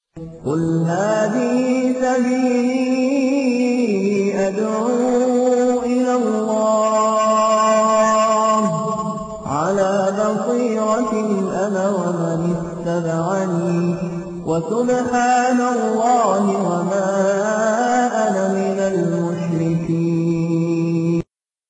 قل هذه سبيلي أدعو إلى الله على بصيرة أنا ومن اتبعني وسبحان الله وما أنا من المشركين.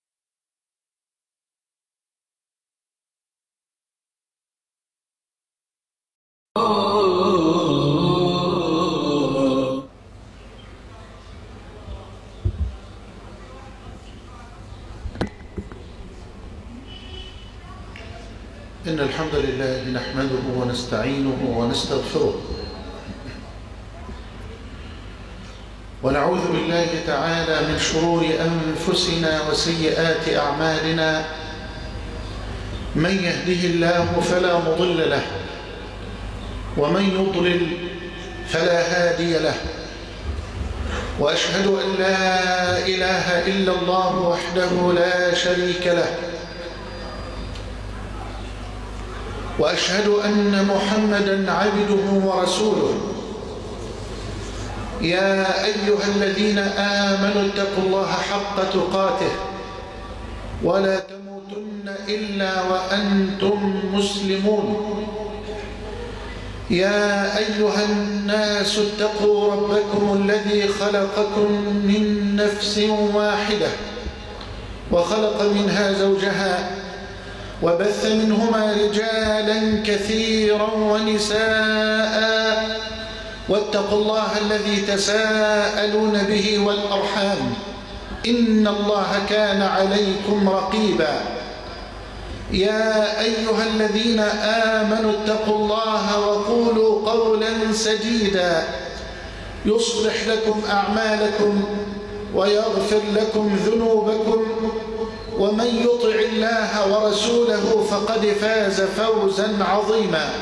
إن الحمد لله نحمده ونستعينه ونستغفره ونعوذ بالله تعالى من شرور أنفسنا وسيئات أعمالنا. من يهده الله فلا مضل له ومن يضلل فلا هادي له، وأشهد أن لا إله إلا الله وحده لا شريك له، وأشهد أن محمدًا عبده ورسوله. يا أيها الذين آمنوا اتقوا الله حق تقاته ولا تموتن إلا وأنتم مسلمون. يا أيها الناس اتقوا ربكم الذي خلقكم من نفس واحدة وخلق منها زوجها وبث منهما رجالا كثيرا ونساء، واتقوا الله الذي تساءلون به والأرحام إن الله كان عليكم رقيبا. يا أيها الذين آمنوا اتقوا الله وقولوا قولا سديدا يصلح لكم أعمالكم ويغفر لكم ذنوبكم، ومن يطع الله ورسوله فقد فاز فوزا عظيما.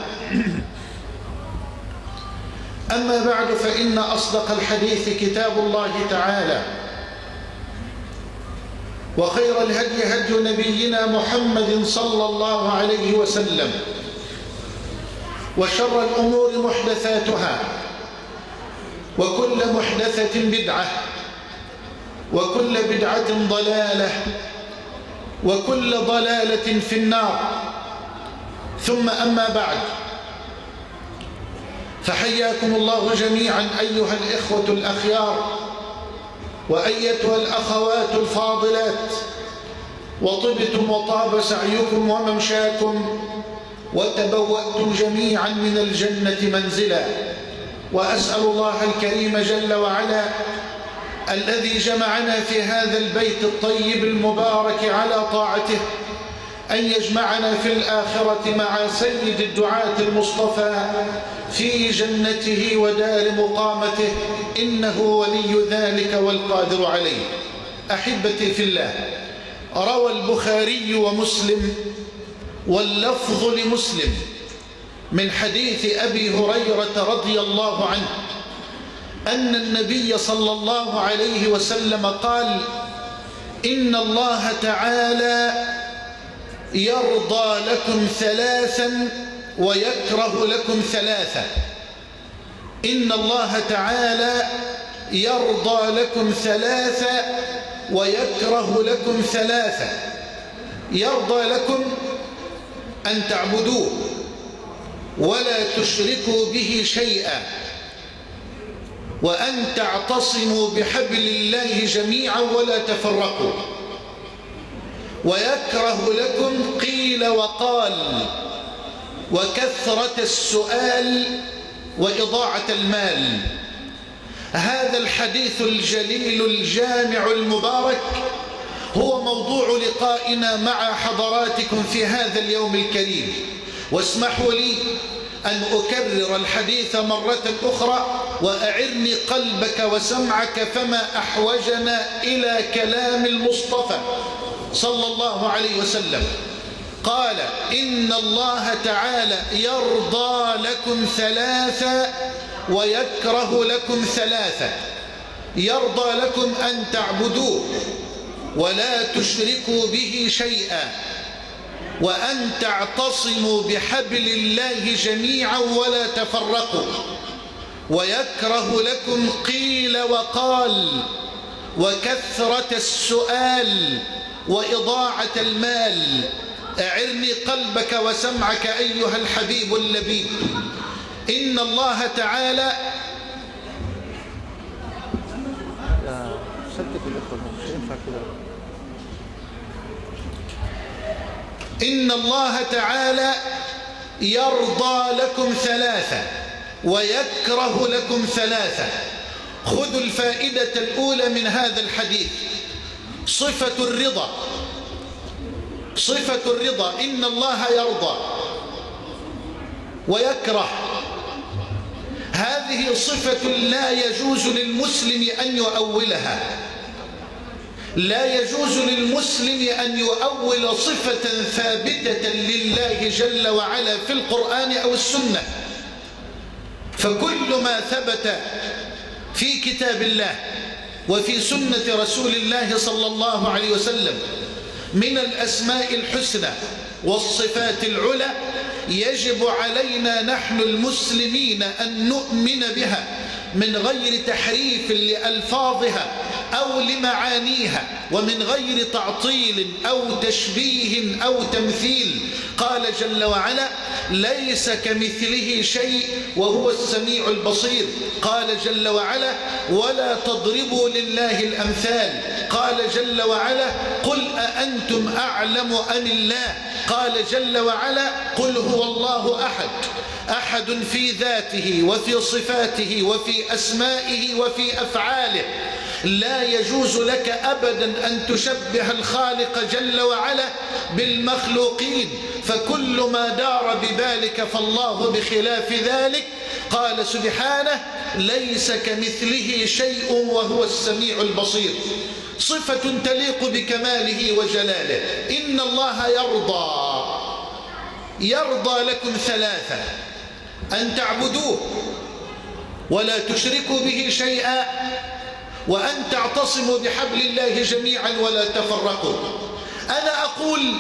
أما بعد، فإن أصدق الحديث كتاب الله تعالى، وخير الهدي هدي نبينا محمد صلى الله عليه وسلم، وشر الأمور محدثاتها، وكل محدثة بدعة، وكل بدعة ضلالة، وكل ضلالة في النار. ثم أما بعد، فحياكم الله جميعا أيها الإخوة الأخيار وأيتها الأخوات الفاضلات، وطبتم وطاب سعيكم وممشاكم وتبوأتم جميعا من الجنة منزلا. وأسأل الله الكريم جل وعلا الذي جمعنا في هذا البيت الطيب المبارك على طاعته أن يجمعنا في الآخرة مع سيد الدعاة المصطفى في جنته ودار مقامته، إنه ولي ذلك والقادر عليه. أحبتي في الله، روى البخاري ومسلم واللفظ لمسلم من حديث أبي هريرة رضي الله عنه أن النبي صلى الله عليه وسلم قال: إن الله تعالى يرضى لكم ثلاثا ويكره لكم ثلاثة. إن الله تعالى يرضى لكم ثلاثة ويكره لكم ثلاثة. يرضى لكم أن تعبدوه ولا تشركوا به شيئا، وأن تعتصموا بحبل الله جميعا ولا تفرقوا. ويكره لكم قيل وقال وكثرة السؤال وإضاعة المال. هذا الحديث الجليل الجامع المبارك هو موضوع لقائنا مع حضراتكم في هذا اليوم الكريم. واسمحوا لي أن أكرر الحديث مرة أخرى، وأعرني قلبك وسمعك، فما أحوجنا إلى كلام المصطفى صلى الله عليه وسلم. قال: إن الله تعالى يرضى لكم ثلاثة ويكره لكم ثلاثة. يرضى لكم أن تعبدوه ولا تشركوا به شيئا، وأن تعتصموا بحبل الله جميعا ولا تفرقوا. ويكره لكم قيل وقال وكثرة السؤال وإضاعة المال. أعرني قلبك وسمعك أيها الحبيب اللبيب. إن الله تعالى إن الله تعالى يرضى لكم ثلاثة ويكره لكم ثلاثة. خذوا الفائدة الأولى من هذا الحديث، صفة الرضا. صفة الرضا، إن الله يرضى ويكره. هذه صفة لا يجوز للمسلم أن يؤولها. لا يجوز للمسلم أن يؤول صفة ثابتة لله جل وعلا في القرآن أو السنة. فكل ما ثبت في كتاب الله وفي سنة رسول الله صلى الله عليه وسلم من الأسماء الحسنى والصفات العلى يجب علينا نحن المسلمين أن نؤمن بها من غير تحريف لألفاظها أو لمعانيها، ومن غير تعطيل أو تشبيه أو تمثيل. قال جل وعلا: ليس كمثله شيء وهو السميع البصير. قال جل وعلا: ولا تضربوا لله الأمثال. قال جل وعلا: قل أأنتم أعلم أم الله. قال جل وعلا: قل هو الله أحد، أحد في ذاته وفي صفاته وفي أسمائه وفي أفعاله. لا يجوز لك أبدا أن تشبه الخالق جل وعلا بالمخلوقين، فكل ما دار ببالك فالله بخلاف ذلك. قال سبحانه: ليس كمثله شيء وهو السميع البصير. صفة تليق بكماله وجلاله. إن الله يرضى لكم ثلاثة: أن تعبدوه ولا تشركوا به شيئا، وأن تعتصموا بحبل الله جميعا ولا تفرقوا. أنا أقول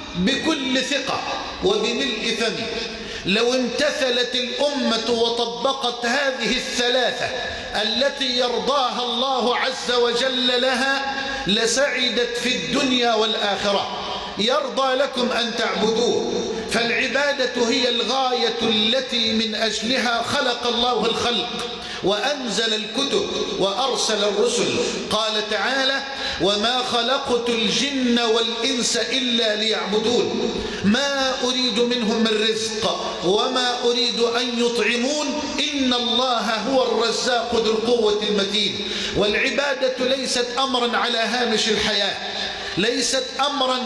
بكل ثقة وبملء فمي: لو امتثلت الأمة وطبقت هذه الثلاثة التي يرضاها الله عز وجل لها لسعدت في الدنيا والآخرة. يرضى لكم أن تعبدوه، فالعبادة هي الغاية التي من أجلها خلق الله الخلق وأنزل الكتب وأرسل الرسل. قال تعالى: وما خلقت الجن والإنس إلا ليعبدون ما أريد منهم من رزق وما أريد أن يطعمون إن الله هو الرزاق ذو القوة المتين. والعبادة ليست أمرا على هامش الحياة، ليست أمرا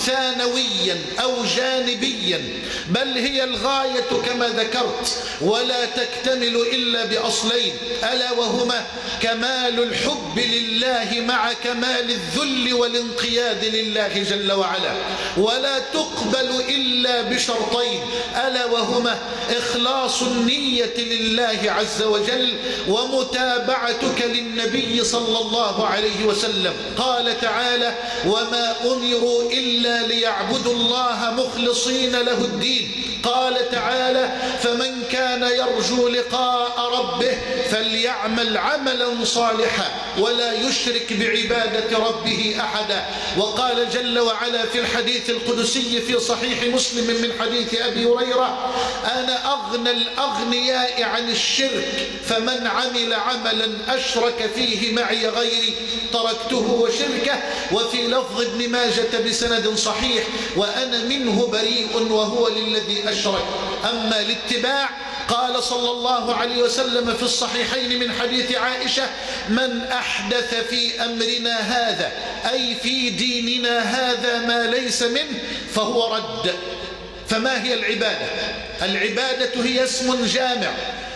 ثانويا أو جانبيا، بل هي الغاية كما ذكرت، ولا تكتمل إلا بأصلين، ألا وهما كمال الحب لله مع كمال الذل والانقياد لله جل وعلا. ولا تقبل إلا بشرطين، ألا وهما إخلاص النية لله عز وجل ومتابعتك للنبي صلى الله عليه وسلم. قال تعالى: وما أمروا إلا ليعبدوا الله مخلصين له الدين. قال تعالى: فمن كان يرجو لقاء ربه فليعمل عملا صالحا ولا يشرك بعبادة ربه أحدا. وقال جل وعلا في الحديث القدسي في صحيح مسلم من حديث أبي هريرة: أنا أغنى الأغنياء عن الشرك، فمن عمل عملا أشرك فيه معي غيري تركته وشركه. وفي لفظ ابن ماجة بسند صحيح: وأنا منه بريء وهو للذي أشرك. أما الاتباع، قال صلى الله عليه وسلم في الصحيحين من حديث عائشة: من أحدث في أمرنا هذا، أي في ديننا هذا، ما ليس منه فهو رد. فما هي العبادة؟ العبادة هي اسم جامع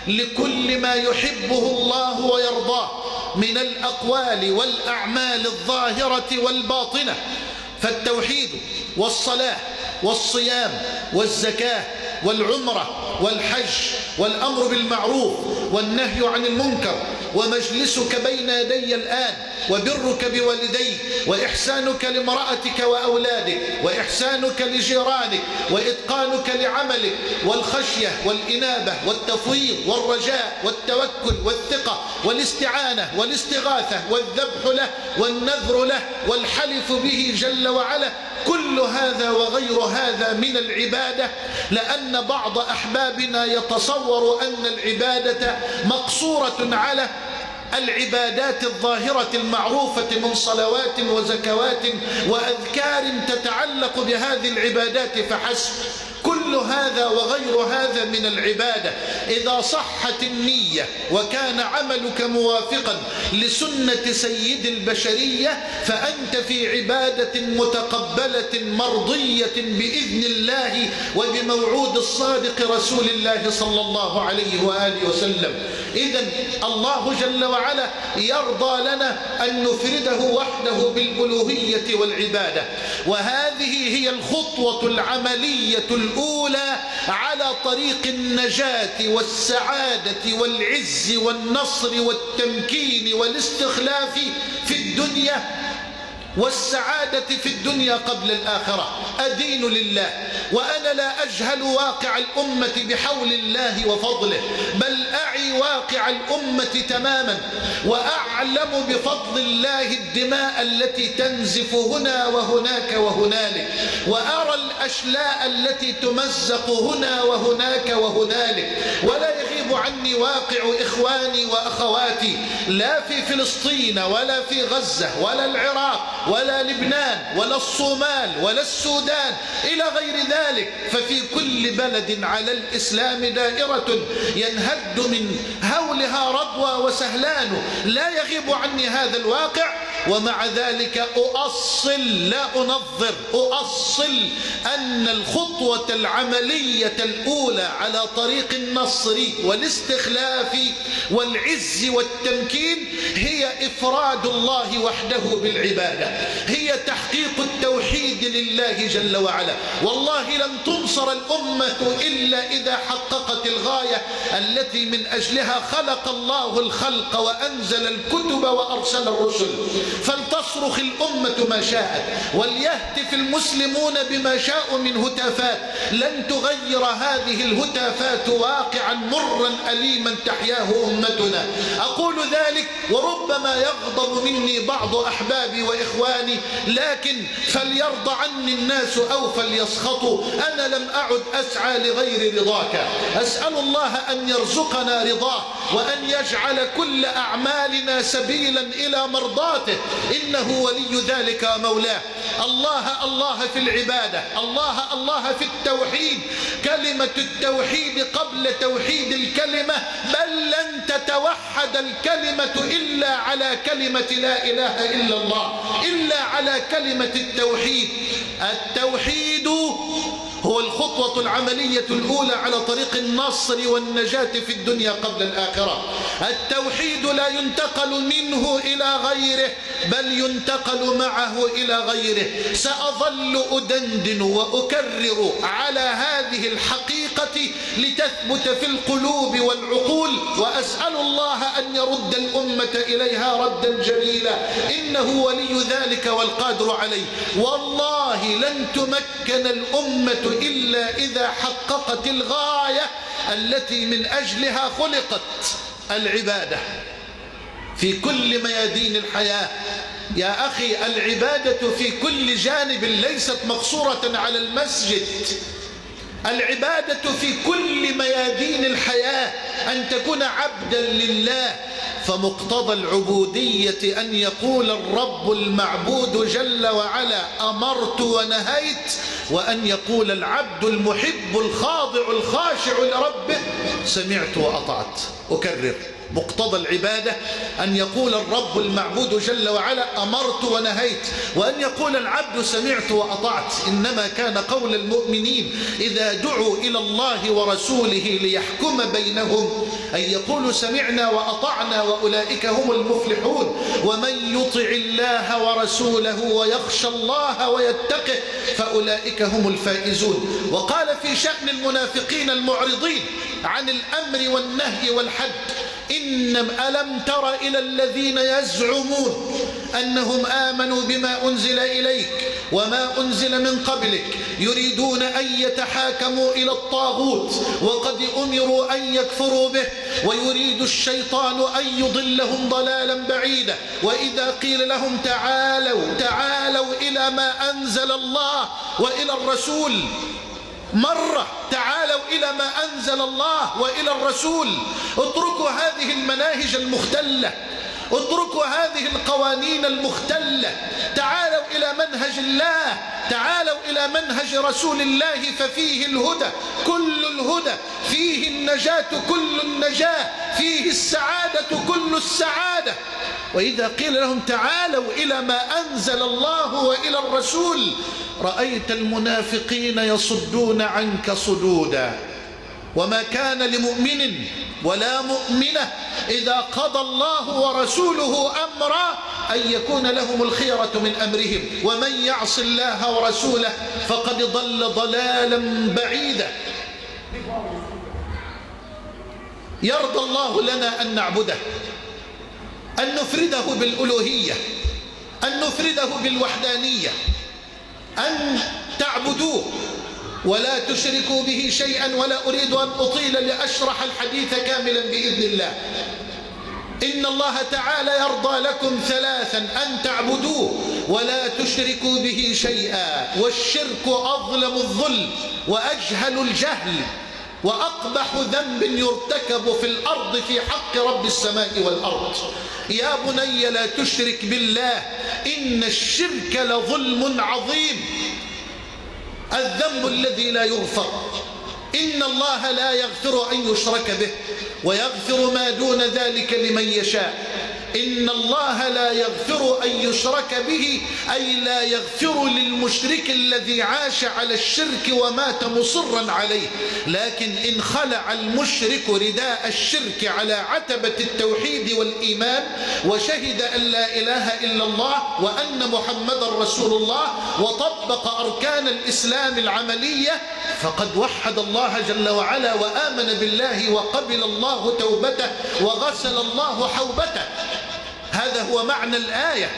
لكل ما يحبه الله ويرضاه من الأقوال والأعمال الظاهرة والباطنة. فالتوحيد والصلاة والصيام والزكاة والعمرة والحج والأمر بالمعروف والنهي عن المنكر ومجلسك بين يدي الآن، وبرك بوالديك، وإحسانك لامرأتك وأولادك، وإحسانك لجيرانك، وإتقانك لعملك، والخشية والإنابة والتفويض والرجاء والتوكل والثقة والاستعانة والاستغاثة والذبح له والنذر له والحلف به جل وعلا، كل هذا وغير هذا من العبادة. لأن بعض أحبابنا يتصور أن العبادة مقصورة على العبادات الظاهرة المعروفة من صلوات وزكوات وأذكار تتعلق بهذه العبادات فحسب. كل هذا وغير هذا من العبادة إذا صحت النية وكان عملك موافقا لسنة سيد البشرية فأنت في عبادة متقبلة مرضية بإذن الله وبموعود الصادق رسول الله صلى الله عليه وآله وسلم. إذن الله جل وعلا يرضى لنا أن نفرده وحده بالألوهية والعبادة، وهذه هي الخطوة العملية الأولى على طريق النجاة والسعادة والعز والنصر والتمكين والاستخلاف في الدنيا والسعادة في الدنيا قبل الآخرة. أدين لله وأنا لا أجهل واقع الأمة بحول الله وفضله، بل أعي واقع الأمة تماما، وأعلم بفضل الله الدماء التي تنزف هنا وهناك وهنالك، وأرى الأشلاء التي تمزق هنا وهناك وهنالك، ولا يغيب عني واقع إخواني وأخواتي لا في فلسطين ولا في غزة ولا العراق ولا لبنان ولا الصومال ولا السودان إلى غير ذلك. ففي كل بلد على الإسلام دائرة ينهد من هولها رضوى وسهلان، لا يغيب عني هذا الواقع. ومع ذلك أؤصل لا أنظر، أؤصل أن الخطوة العملية الأولى على طريق النصر والاستخلاف والعز والتمكين هي إفراد الله وحده بالعبادة، هي تحقيق التوحيد لله جل وعلا. والله لن تنصر الأمة إلا إذا حققت الغاية التي من أجلها خلق الله الخلق وأنزل الكتب وأرسل الرسل. فلتصرخ الأمة ما شاءت وليهتف المسلمون بما شاءوا من هتافات، لن تغير هذه الهتافات واقعا مرا أليما تحياه أمتنا. أقول ذلك وربما يغضب مني بعض أحبابي وإخواني، لكن فليرضى عني الناس أو فليسخطوا، أنا لم أعد أسعى لغير رضاك. أسأل الله أن يرزقنا رضاه وأن يجعل كل أعمالنا سبيلا إلى مرضاته، إنه ولي ذلك ومولاه. الله الله في العبادة، الله الله في التوحيد. كلمة التوحيد قبل توحيد الكلمة، بل لن تتوحد الكلمة إلا على كلمة لا إله إلا الله، إلا على كلمة التوحيد. التوحيد هو الخطوة العملية الأولى على طريق النصر والنجاة في الدنيا قبل الآخرة. التوحيد لا ينتقل منه إلى غيره، بل ينتقل معه إلى غيره. سأظل أدندن وأكرر على هذه الحقيقة لتثبت في القلوب والعقول، وأسأل الله أن يرد الأمة إليها ردا جميلا، إنه ولي ذلك والقادر عليه. والله لن تمكن الأمة إلا إذا حققت الغاية التي من أجلها خلقت، العبادة في كل ميادين الحياة. يا أخي العبادة في كل جانب، ليست مقصورة على المسجد. العبادة في كل ميادين الحياة، أن تكون عبدا لله. فمقتضى العبودية أن يقول الرب المعبود جل وعلا أمرت ونهيت، وأن يقول العبد المحب الخاضع الخاشع لربه سمعت وأطعت. أكرر، مقتضى العبادة أن يقول الرب المعبود جل وعلا أمرت ونهيت، وأن يقول العبد سمعت وأطعت. إنما كان قول المؤمنين إذا دعوا إلى الله ورسوله ليحكم بينهم أن يقولوا سمعنا وأطعنا وأولئك هم المفلحون. ومن يطع الله ورسوله ويخشى الله ويتقه فأولئك هم الفائزون. وقال في شأن المنافقين المعرضين عن الأمر والنهي والحد ألم تر إلى الذين يزعمون أنهم آمنوا بما أنزل إليك وما أنزل من قبلك يريدون أن يتحاكموا إلى الطاغوت وقد أمروا أن يكفروا به ويريد الشيطان أن يضلهم ضلالا بعيدا. وإذا قيل لهم تعالوا إلى ما أنزل الله وإلى الرسول، مرة تعالوا إلى ما أنزل الله وإلى الرسول، اتركوا هذه المناهج المختلة، اتركوا هذه القوانين المختلة، تعالوا إلى منهج الله، تعالوا إلى منهج رسول الله ففيه الهدى كل الهدى، فيه النجاة كل النجاة، فيه السعادة كل السعادة. وإذا قيل لهم تعالوا إلى ما أنزل الله وإلى الرسول رأيت المنافقين يصدون عنك صدودا. وما كان لمؤمن ولا مؤمنة إذا قضى الله ورسوله أمرا أن يكون لهم الخيرة من أمرهم ومن يعص الله ورسوله فقد ضل ضلالا بعيدا. يرضى الله لنا أن نعبده، أن نفرده بالألوهية، أن نفرده بالوحدانية، أن تعبدوه ولا تشركوا به شيئا. ولا أريد أن أطيل لأشرح الحديث كاملا بإذن الله. إن الله تعالى يرضى لكم ثلاثا: أن تعبدوه ولا تشركوا به شيئا، والشرك أظلم الظلم وأجهل الجهل وأقبح ذنب يرتكب في الأرض في حق رب السماء والأرض. يا بني لا تشرك بالله إن الشرك لظلم عظيم، الذنب الذي لا يغفر. إن الله لا يغفر أن يشرك به ويغفر ما دون ذلك لمن يشاء. إن الله لا يغفر أن يشرك به، أي لا يغفر للمشرك الذي عاش على الشرك ومات مصرا عليه. لكن إن خلع المشرك رداء الشرك على عتبة التوحيد والإيمان وشهد أن لا إله إلا الله وأن محمد رسول الله وطبق أركان الإسلام العملية فقد وحد الله جل وعلا وآمن بالله وقبل الله توبته وغسل الله حوبته. هذا هو معنى الآية.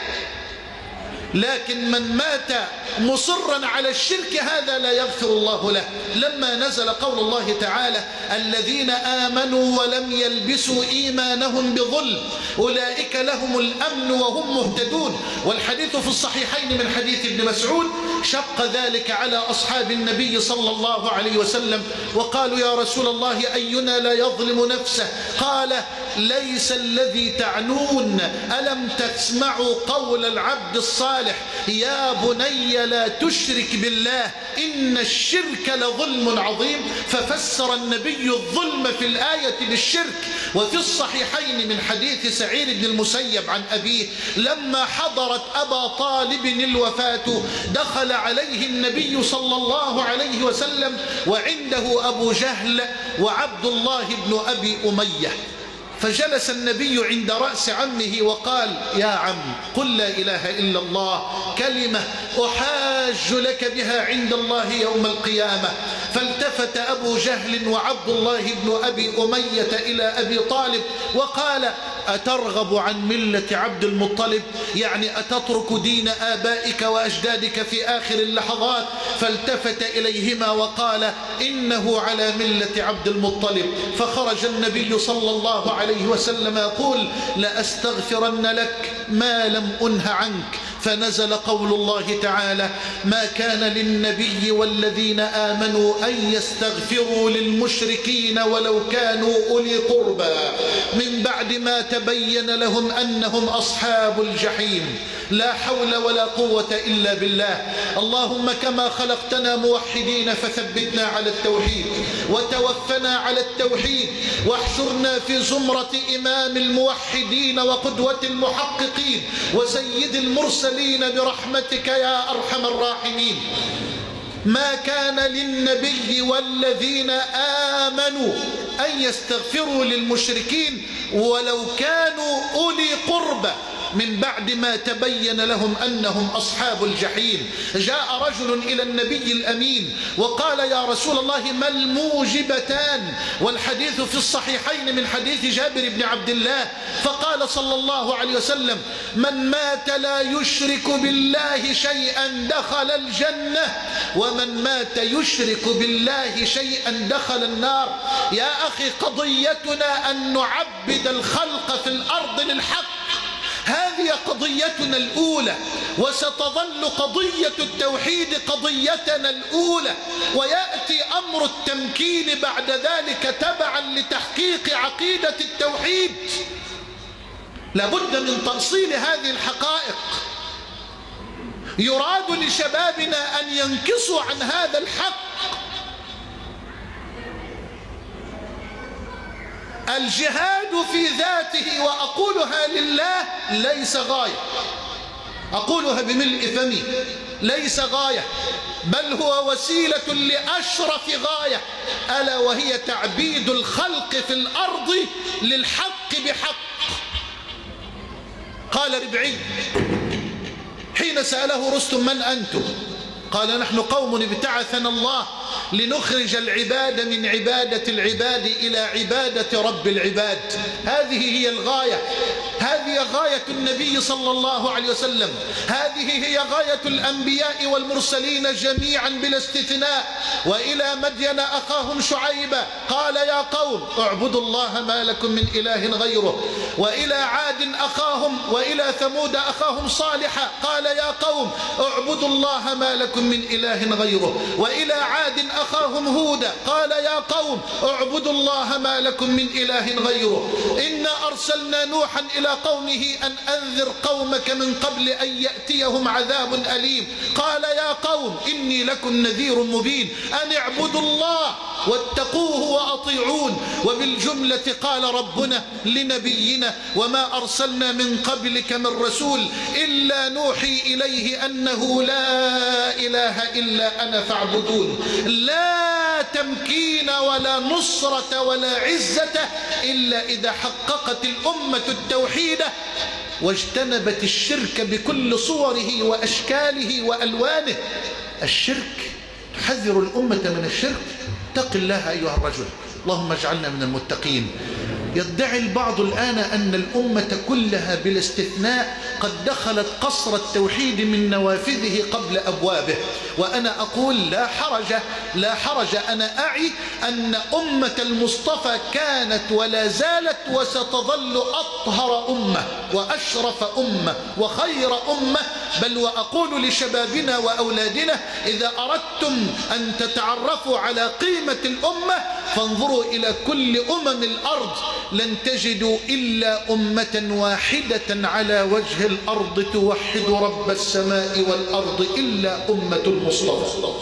لكن من مات مصرا على الشرك هذا لا يغفر الله له. لما نزل قول الله تعالى: الذين آمنوا ولم يلبسوا إيمانهم بظلم أولئك لهم الأمن وهم مهتدون. والحديث في الصحيحين من حديث ابن مسعود شق ذلك على أصحاب النبي صلى الله عليه وسلم وقالوا: يا رسول الله أينا لا يظلم نفسه؟ قال: ليس الذي تعنون، ألم تسمعوا قول العبد الصالح: يا بني لا تشرك بالله إن الشرك لظلم عظيم. ففسر النبي الظلم في الآية بالشرك. وفي الصحيحين من حديث سعيد بن المسيب عن أبيه لما حضرت أبا طالب الوفاة دخل عليه النبي صلى الله عليه وسلم وعنده أبو جهل وعبد الله بن أبي أمية، فجلس النبي عند رأس عمه وقال: يا عم قل لا إله إلا الله كلمة أحاج لك بها عند الله يوم القيامة. فالتفت أبو جهل وعبد الله بن أبي أمية إلى أبي طالب وقال: أترغب عن ملة عبد المطلب؟ يعني أتترك دين آبائك وأجدادك في آخر اللحظات؟ فالتفت إليهما وقال: إنه على ملة عبد المطلب. فخرج النبي صلى الله عليه وسلم يقول: لأستغفرن لك ما لم أنه عنك. فنزل قول الله تعالى: ما كان للنبي والذين آمنوا أن يستغفروا للمشركين ولو كانوا أولي قربى من بعد ما تبين لهم أنهم أصحاب الجحيم. لا حول ولا قوة إلا بالله. اللهم كما خلقتنا موحدين فثبتنا على التوحيد وتوفنا على التوحيد واحشرنا في زمرة إمام الموحدين وقدوة المحققين وسيد المرسلين برحمتك يا أرحم الراحمين. ما كان للنبي والذين آمنوا أن يستغفروا للمشركين ولو كانوا أولي قربى من بعد ما تبين لهم أنهم أصحاب الجحيم. جاء رجل إلى النبي الأمين وقال يا رسول الله ما الموجبتان؟ والحديث في الصحيحين من حديث جابر بن عبد الله. فقال صلى الله عليه وسلم من مات لا يشرك بالله شيئا دخل الجنة، ومن مات يشرك بالله شيئا دخل النار. يا أخي قضيتنا أن نعبد الخلق في الأرض للحق، هذه قضيتنا الأولى، وستظل قضية التوحيد قضيتنا الأولى، ويأتي أمر التمكين بعد ذلك تبعا لتحقيق عقيدة التوحيد. لابد من تأصيل هذه الحقائق. يراد لشبابنا أن ينكصوا عن هذا الحق. الجهاد في ذاته وأقولها لله ليس غاية، أقولها بملء فمي، ليس غاية، بل هو وسيلة لأشرف غاية، ألا وهي تعبيد الخلق في الأرض للحق بحق. قال ربعي حين سأله رستم من أنتم؟ قال نحن قوم ابتعثنا الله لنخرج العباد من عبادة العباد إلى عبادة رب العباد. هذه هي الغاية، هذه غاية النبي صلى الله عليه وسلم، هذه هي غاية الأنبياء والمرسلين جميعا بلا استثناء. وإلى مدين أخاهم شعيبا قال يا قوم اعبدوا الله ما لكم من إله غيره. وإلى عاد أخاهم وإلى ثمود أخاهم صالحا قال يا قوم اعبدوا الله ما لكم من إله غيره. وإلى عاد أخاهم هودا قال يا قوم اعبدوا الله ما لكم من إله غيره. إنا أرسلنا نوحا إلى قومه أن أنذر قومك من قبل أن يأتيهم عذاب أليم. قال يا قوم إني لكم نذير مبين أن اعبدوا الله واتقوه وأطيعون. وبالجملة قال ربنا لنبينا وما أرسلنا من قبلك من رسول إلا نوحي إليه أنه لا إله إلا أنا فاعبدون. لا تمكين ولا نصرة ولا عزة إلا إذا حققت الأمة التوحيد واجتنبت الشرك بكل صوره وأشكاله وألوانه. الشرك، تحذر الأمة من الشرك. اتق الله أيها الرجل، اللهم اجعلنا من المتقين. يدعي البعض الآن أن الأمة كلها بلا استثناء قد دخلت قصر التوحيد من نوافذه قبل أبوابه، وأنا أقول لا حرج، لا حرج. أنا أعي أن أمة المصطفى كانت ولا زالت وستظل أطهر أمة وأشرف أمة وخير أمة. بل وأقول لشبابنا وأولادنا إذا أردتم أن تتعرفوا على قيمة الأمة فانظروا إلى كل أمم الأرض، لن تجدوا إلا أمة واحدة على وجه الأرض توحد رب السماء والأرض إلا أمة المصطفى.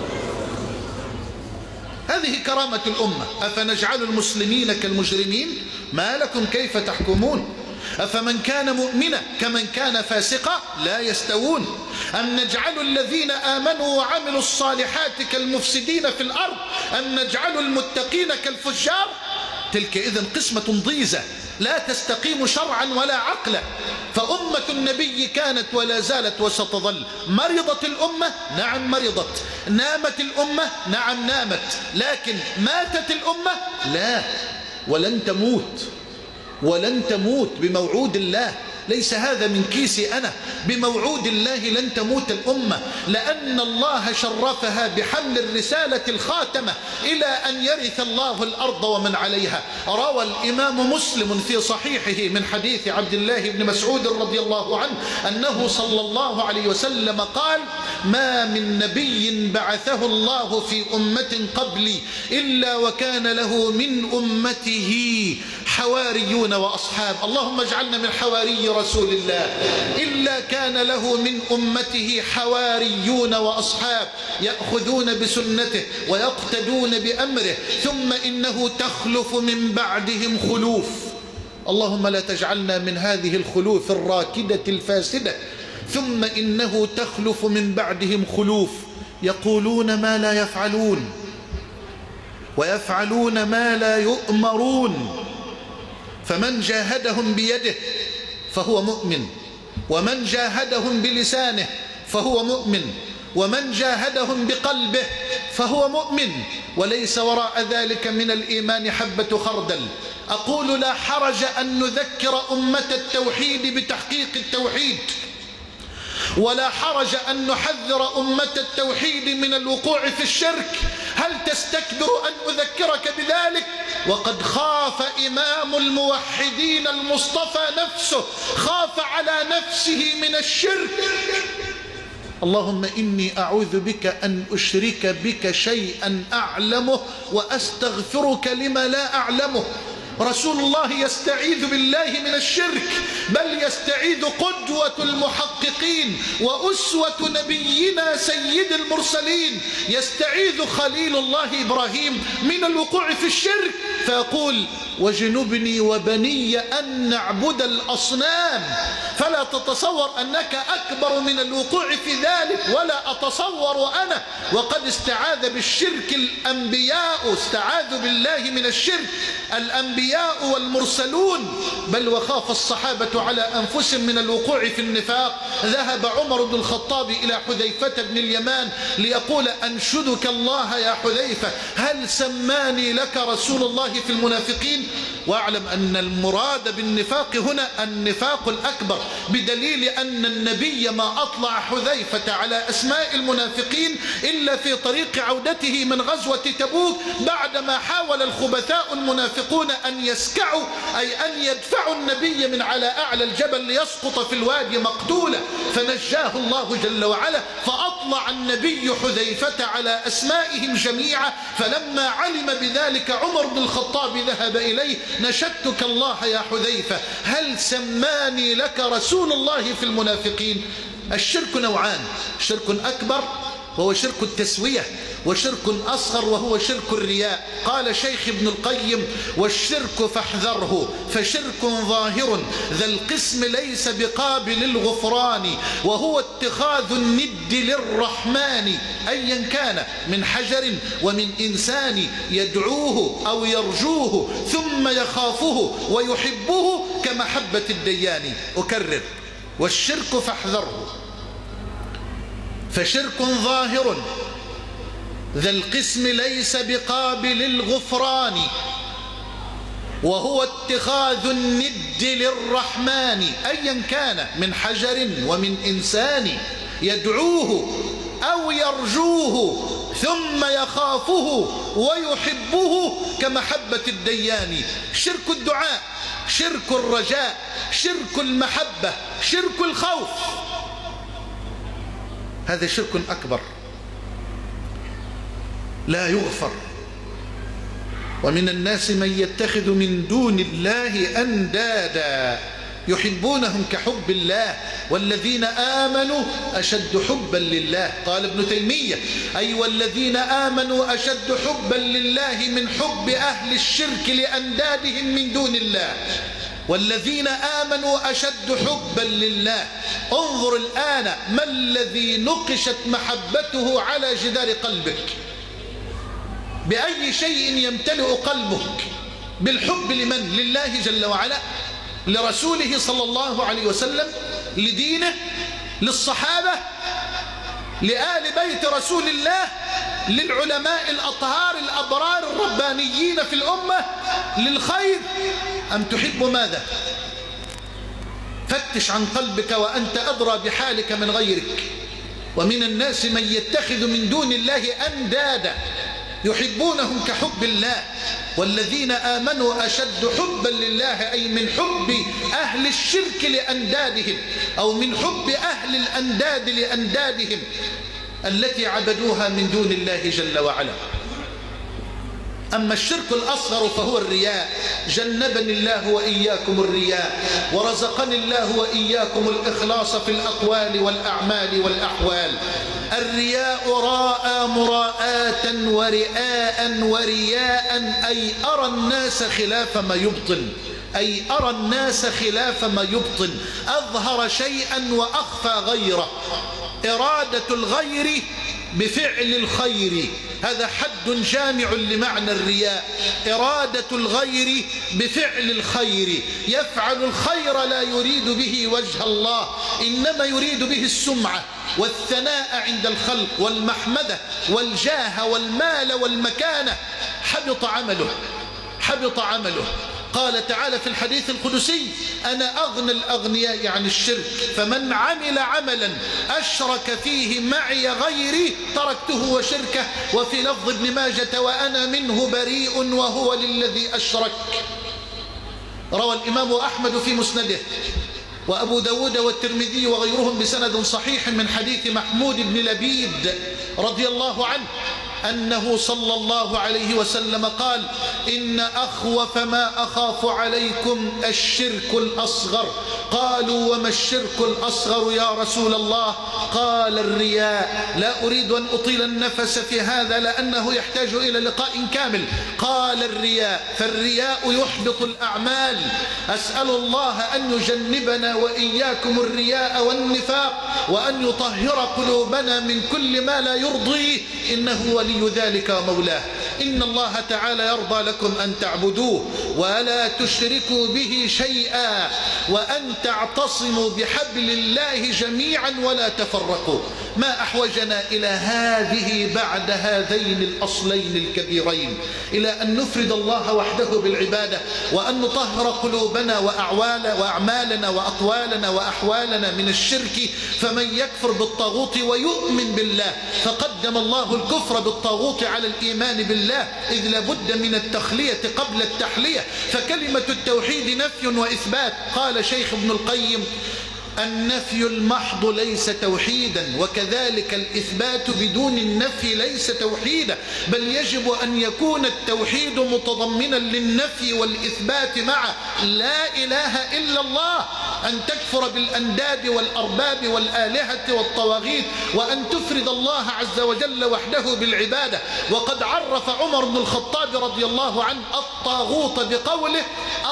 هذه كرامة الأمة. أفنجعل المسلمين كالمجرمين؟ ما لكم كيف تحكمون؟ أفمن كان مؤمنا كمن كان فاسقا لا يستوون. أم نجعل الذين آمنوا وعملوا الصالحات كالمفسدين في الأرض أم نجعل المتقين كالفجار؟ تلك إذن قسمة ضيزة لا تستقيم شرعا ولا عقلا. فأمة النبي كانت ولا زالت وستظل. مرضت الأمة؟ نعم مرضت. نامت الأمة؟ نعم نامت. لكن ماتت الأمة؟ لا، ولن تموت، ولن تموت بموعود الله. ليس هذا من كيسي أنا، بموعود الله لن تموت الأمة، لأن الله شرفها بحمل الرسالة الخاتمة إلى أن يرث الله الأرض ومن عليها. روى الإمام مسلم في صحيحه من حديث عبد الله بن مسعود رضي الله عنه أنه صلى الله عليه وسلم قال ما من نبي بعثه الله في أمة قبلي إلا وكان له من أمته حواريون وأصحاب. اللهم اجعلنا من حواري رسول الله. إلا كان له من أمته حواريون وأصحاب يأخذون بسنته ويقتدون بأمره ثم إنه تخلف من بعدهم خلوف. اللهم لا تجعلنا من هذه الخلوف الراكدة الفاسدة. ثم إنه تخلف من بعدهم خلوف يقولون ما لا يفعلون ويفعلون ما لا يؤمرون. فمن جاهدهم بيده فهو مؤمن ومن جاهدهم بلسانه فهو مؤمن، ومن جاهدهم بقلبه فهو مؤمن، وليس وراء ذلك من الإيمان حبة خردل. أقول لا حرج أن نذكر أمة التوحيد بتحقيق التوحيد، ولا حرج أن نحذر أمة التوحيد من الوقوع في الشرك. هل تستكبر أن أذكرك بذلك؟ وقد خاف إمام الموحدين المصطفى نفسه، خاف على نفسه من الشرك. اللهم إني أعوذ بك أن أشرك بك شيئا أعلمه وأستغفرك لما لا أعلمه. رسول الله يستعيذ بالله من الشرك، بل يستعيذ قدوة المحققين وأسوة نبينا سيد المرسلين، يستعيذ خليل الله إبراهيم من الوقوع في الشرك، فيقول وجنبني وبني أن نعبد الأصنام. فلا تتصور أنك أكبر من الوقوع في ذلك، ولا أتصور أنا. وقد استعاذ بالشرك الأنبياء، استعاذوا بالله من الشرك الأنبياء والمرسلون، بل وخاف الصحابة على أنفسهم من الوقوع في النفاق. ذهب عمر بن الخطاب إلى حذيفة بن اليمان ليقول أنشدك الله يا حذيفة، هل سماني لك رسول الله في المنافقين؟ واعلم أن المراد بالنفاق هنا النفاق الأكبر، بدليل أن النبي ما أطلع حذيفة على أسماء المنافقين إلا في طريق عودته من غزوة تبوك، بعدما حاول الخبثاء المنافقون أن يسكعوا، أي أن يدفعوا النبي من على أعلى الجبل ليسقط في الوادي مقتولا، فنجاه الله جل وعلا، فأطلع النبي حذيفة على أسمائهم جميعا. فلما علم بذلك عمر بن الخطاب ذهب إليه، نشدتك الله يا حذيفة، هل سماني لك رسول الله في المنافقين؟ الشرك نوعان، شرك أكبر وهو شرك التسوية، وشرك أصغر وهو شرك الرياء. قال شيخ ابن القيم والشرك فاحذره فشرك ظاهر ذا القسم ليس بقابل الغفران، وهو اتخاذ الند للرحمن أيا كان من حجر ومن إنسان يدعوه أو يرجوه ثم يخافه ويحبه كمحبة الديان. أكرر، والشرك فاحذره فشرك ظاهر ذا القسم ليس بقابل الغفران، وهو اتخاذ الند للرحمن أيا كان من حجر ومن إنسان يدعوه أو يرجوه ثم يخافه ويحبه كمحبة الديان. شرك الدعاء، شرك الرجاء، شرك المحبة، شرك الخوف، هذا شرك أكبر لا يغفر. ومن الناس من يتخذ من دون الله أندادا يحبونهم كحب الله والذين آمنوا أشد حبا لله. قال ابن تيمية أي والذين آمنوا أشد حبا لله من حب أهل الشرك لأندادهم من دون الله. والذين آمنوا أشد حبا لله. انظر الآن ما الذي نقشت محبته على جدار قلبك؟ بأي شيء يمتلئ قلبك؟ بالحب لمن؟ لله جل وعلا، لرسوله صلى الله عليه وسلم، لدينه، للصحابة، لآل بيت رسول الله، للعلماء الأطهار الأبرار الربانيين في الأمة، للخير، أم تحب ماذا؟ فتش عن قلبك وأنت أدرى بحالك من غيرك. ومن الناس من يتخذ من دون الله أندادا يحبونهم كحب الله والذين آمنوا أشد حبا لله، أي من حب أهل الشرك لأندادهم، أو من حب أهل الأنداد لأندادهم التي عبدوها من دون الله جل وعلا. أما الشرك الأصغر فهو الرياء. جنبني الله وإياكم الرياء، ورزقني الله وإياكم الإخلاص في الأقوال والأعمال والأحوال. الرياء راء مراءة ورئاء ورياء، أي أرى الناس خلاف ما يبطن، أي أرى الناس خلاف ما يبطن، أظهر شيئا وأخفى غيره. إرادة الغير بفعل الخير هذا حد جامع لمعنى الرياء: إرادة الغير بفعل الخير، يفعل الخير لا يريد به وجه الله، إنما يريد به السمعة والثناء عند الخلق والمحمدة والجاه والمال والمكانة. حبط عمله، حبط عمله. قال تعالى في الحديث القدسي: أنا أغنى الأغنياء عن الشرك، فمن عمل عملا أشرك فيه معي غيري تركته وشركه. وفي لفظ ابن ماجة: وأنا منه بريء وهو للذي أشرك. روى الإمام أحمد في مسنده وأبو داود والترمذي وغيرهم بسند صحيح من حديث محمود بن لبيد رضي الله عنه أنه صلى الله عليه وسلم قال: إن أخوف ما أخاف عليكم الشرك الأصغر. قالوا: وما الشرك الأصغر يا رسول الله؟ قال: الرياء. لا أريد أن أطيل النفس في هذا لأنه يحتاج إلى لقاء كامل. قال: الرياء. فالرياء يحبط الأعمال. أسأل الله أن يجنبنا وإياكم الرياء والنفاق، وأن يطهر قلوبنا من كل ما لا يرضيه، إنه ولي ذلك ومولاه. إن الله تعالى يرضى لكم أن تعبدوه ولا تشركوا به شيئا، وأن تعتصموا بحبل الله جميعا ولا تفرقوا. ما أحوجنا إلى هذه بعد هذين الأصلين الكبيرين، إلى أن نفرد الله وحده بالعبادة، وأن نطهر قلوبنا وأعمالنا وأقوالنا وأحوالنا من الشرك. فمن يكفر بالطاغوت ويؤمن بالله فقدم الله الكفر بالطاغوت على الإيمان بالله، إذ لابد من التخلية قبل التحلية. فكلمة التوحيد نفي وإثبات. قال شيخ ابن القيم: النفي المحض ليس توحيدا، وكذلك الإثبات بدون النفي ليس توحيدا، بل يجب أن يكون التوحيد متضمنا للنفي والإثبات معه. لا إله إلا الله، أن تكفر بالأنداد والأرباب والآلهة والطواغيت، وأن تفرد الله عز وجل وحده بالعبادة. وقد عرف عمر بن الخطاب رضي الله عنه الطاغوت بقوله: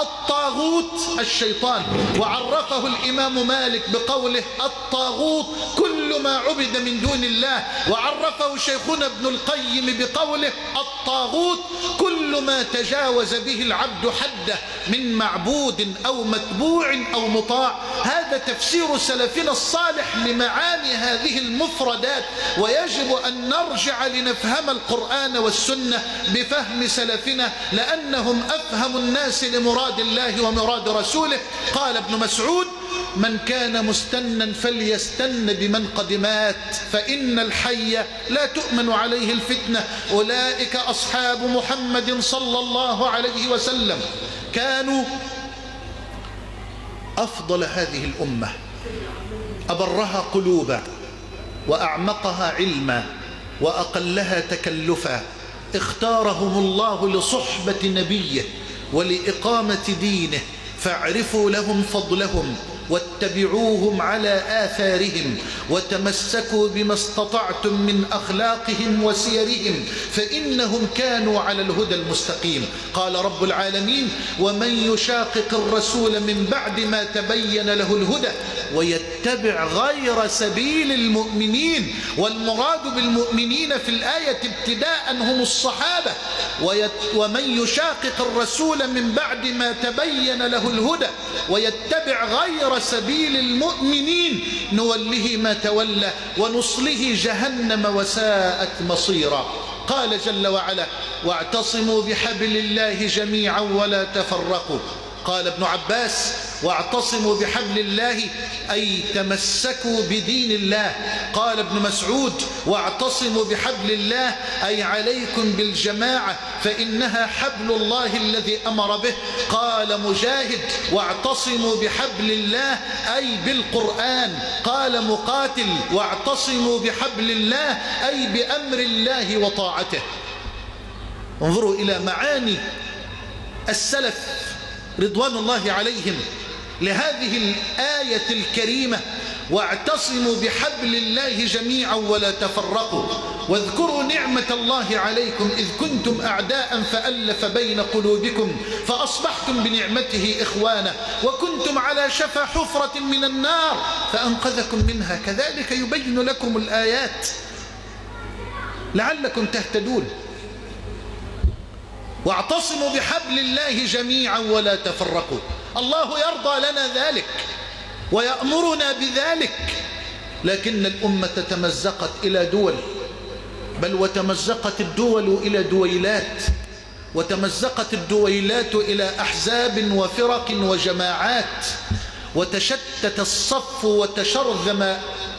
الطاغوت الشيطان. وعرفه الإمام مالك بقوله: الطاغوت كل ما عبد من دون الله. وعرفه شيخنا ابن القيم بقوله: الطاغوت كل ما تجاوز به العبد حده من معبود أو متبوع أو مطاع. هذا تفسير سلفنا الصالح لمعاني هذه المفردات، ويجب أن نرجع لنفهم القرآن والسنة بفهم سلفنا، لأنهم أفهم الناس لمراد الله ومراد رسوله. قال ابن مسعود: من كان مستنا فليستن بمن قد مات، فإن الحي لا تؤمن عليه الفتنة. أولئك أصحاب محمد صلى الله عليه وسلم، كانوا أفضل هذه الأمة، أبرها قلوبا وأعمقها علما وأقلها تكلفا. اختارهم الله لصحبة نبيه ولإقامة دينه، فاعرفوا لهم فضلهم واتبعوهم على آثارهم، وتمسكوا بما استطعتم من أخلاقهم وسيرهم، فإنهم كانوا على الهدى المستقيم. قال رب العالمين: ومن يشاقق الرسول من بعد ما تبين له الهدى ويتبع غير سبيل المؤمنين. والمراد بالمؤمنين في الآية ابتداء هم الصحابة. ومن يشاقق الرسول من بعد ما تبين له الهدى ويتبع غير سبيل المؤمنين نوله ما تولى ونصله جهنم وساءت مصيرا. قال جل وعلا: واعتصموا بحبل الله جميعا ولا تفرقوا. قال ابن عباس: واعتصموا بحبل الله أي تمسكوا بدين الله. قال ابن مسعود: واعتصموا بحبل الله أي عليكم بالجماعة فإنها حبل الله الذي أمر به. قال مجاهد: واعتصموا بحبل الله أي بالقرآن. قال مقاتل: واعتصموا بحبل الله أي بأمر الله وطاعته. انظروا إلى معاني السلف رضوان الله عليهم لهذه الآية الكريمة: واعتصموا بحبل الله جميعا ولا تفرقوا. واذكروا نعمة الله عليكم إذ كنتم أعداء فألف بين قلوبكم فأصبحتم بنعمته إخوانا وكنتم على شفا حفرة من النار فأنقذكم منها. كذلك يبين لكم الآيات. لعلكم تهتدون. واعتصموا بحبل الله جميعا ولا تفرقوا. الله يرضى لنا ذلك ويأمرنا بذلك، لكن الأمة تمزقت إلى دول، بل وتمزقت الدول إلى دويلات، وتمزقت الدويلات إلى أحزاب وفرق وجماعات، وتشتت الصف وتشرذم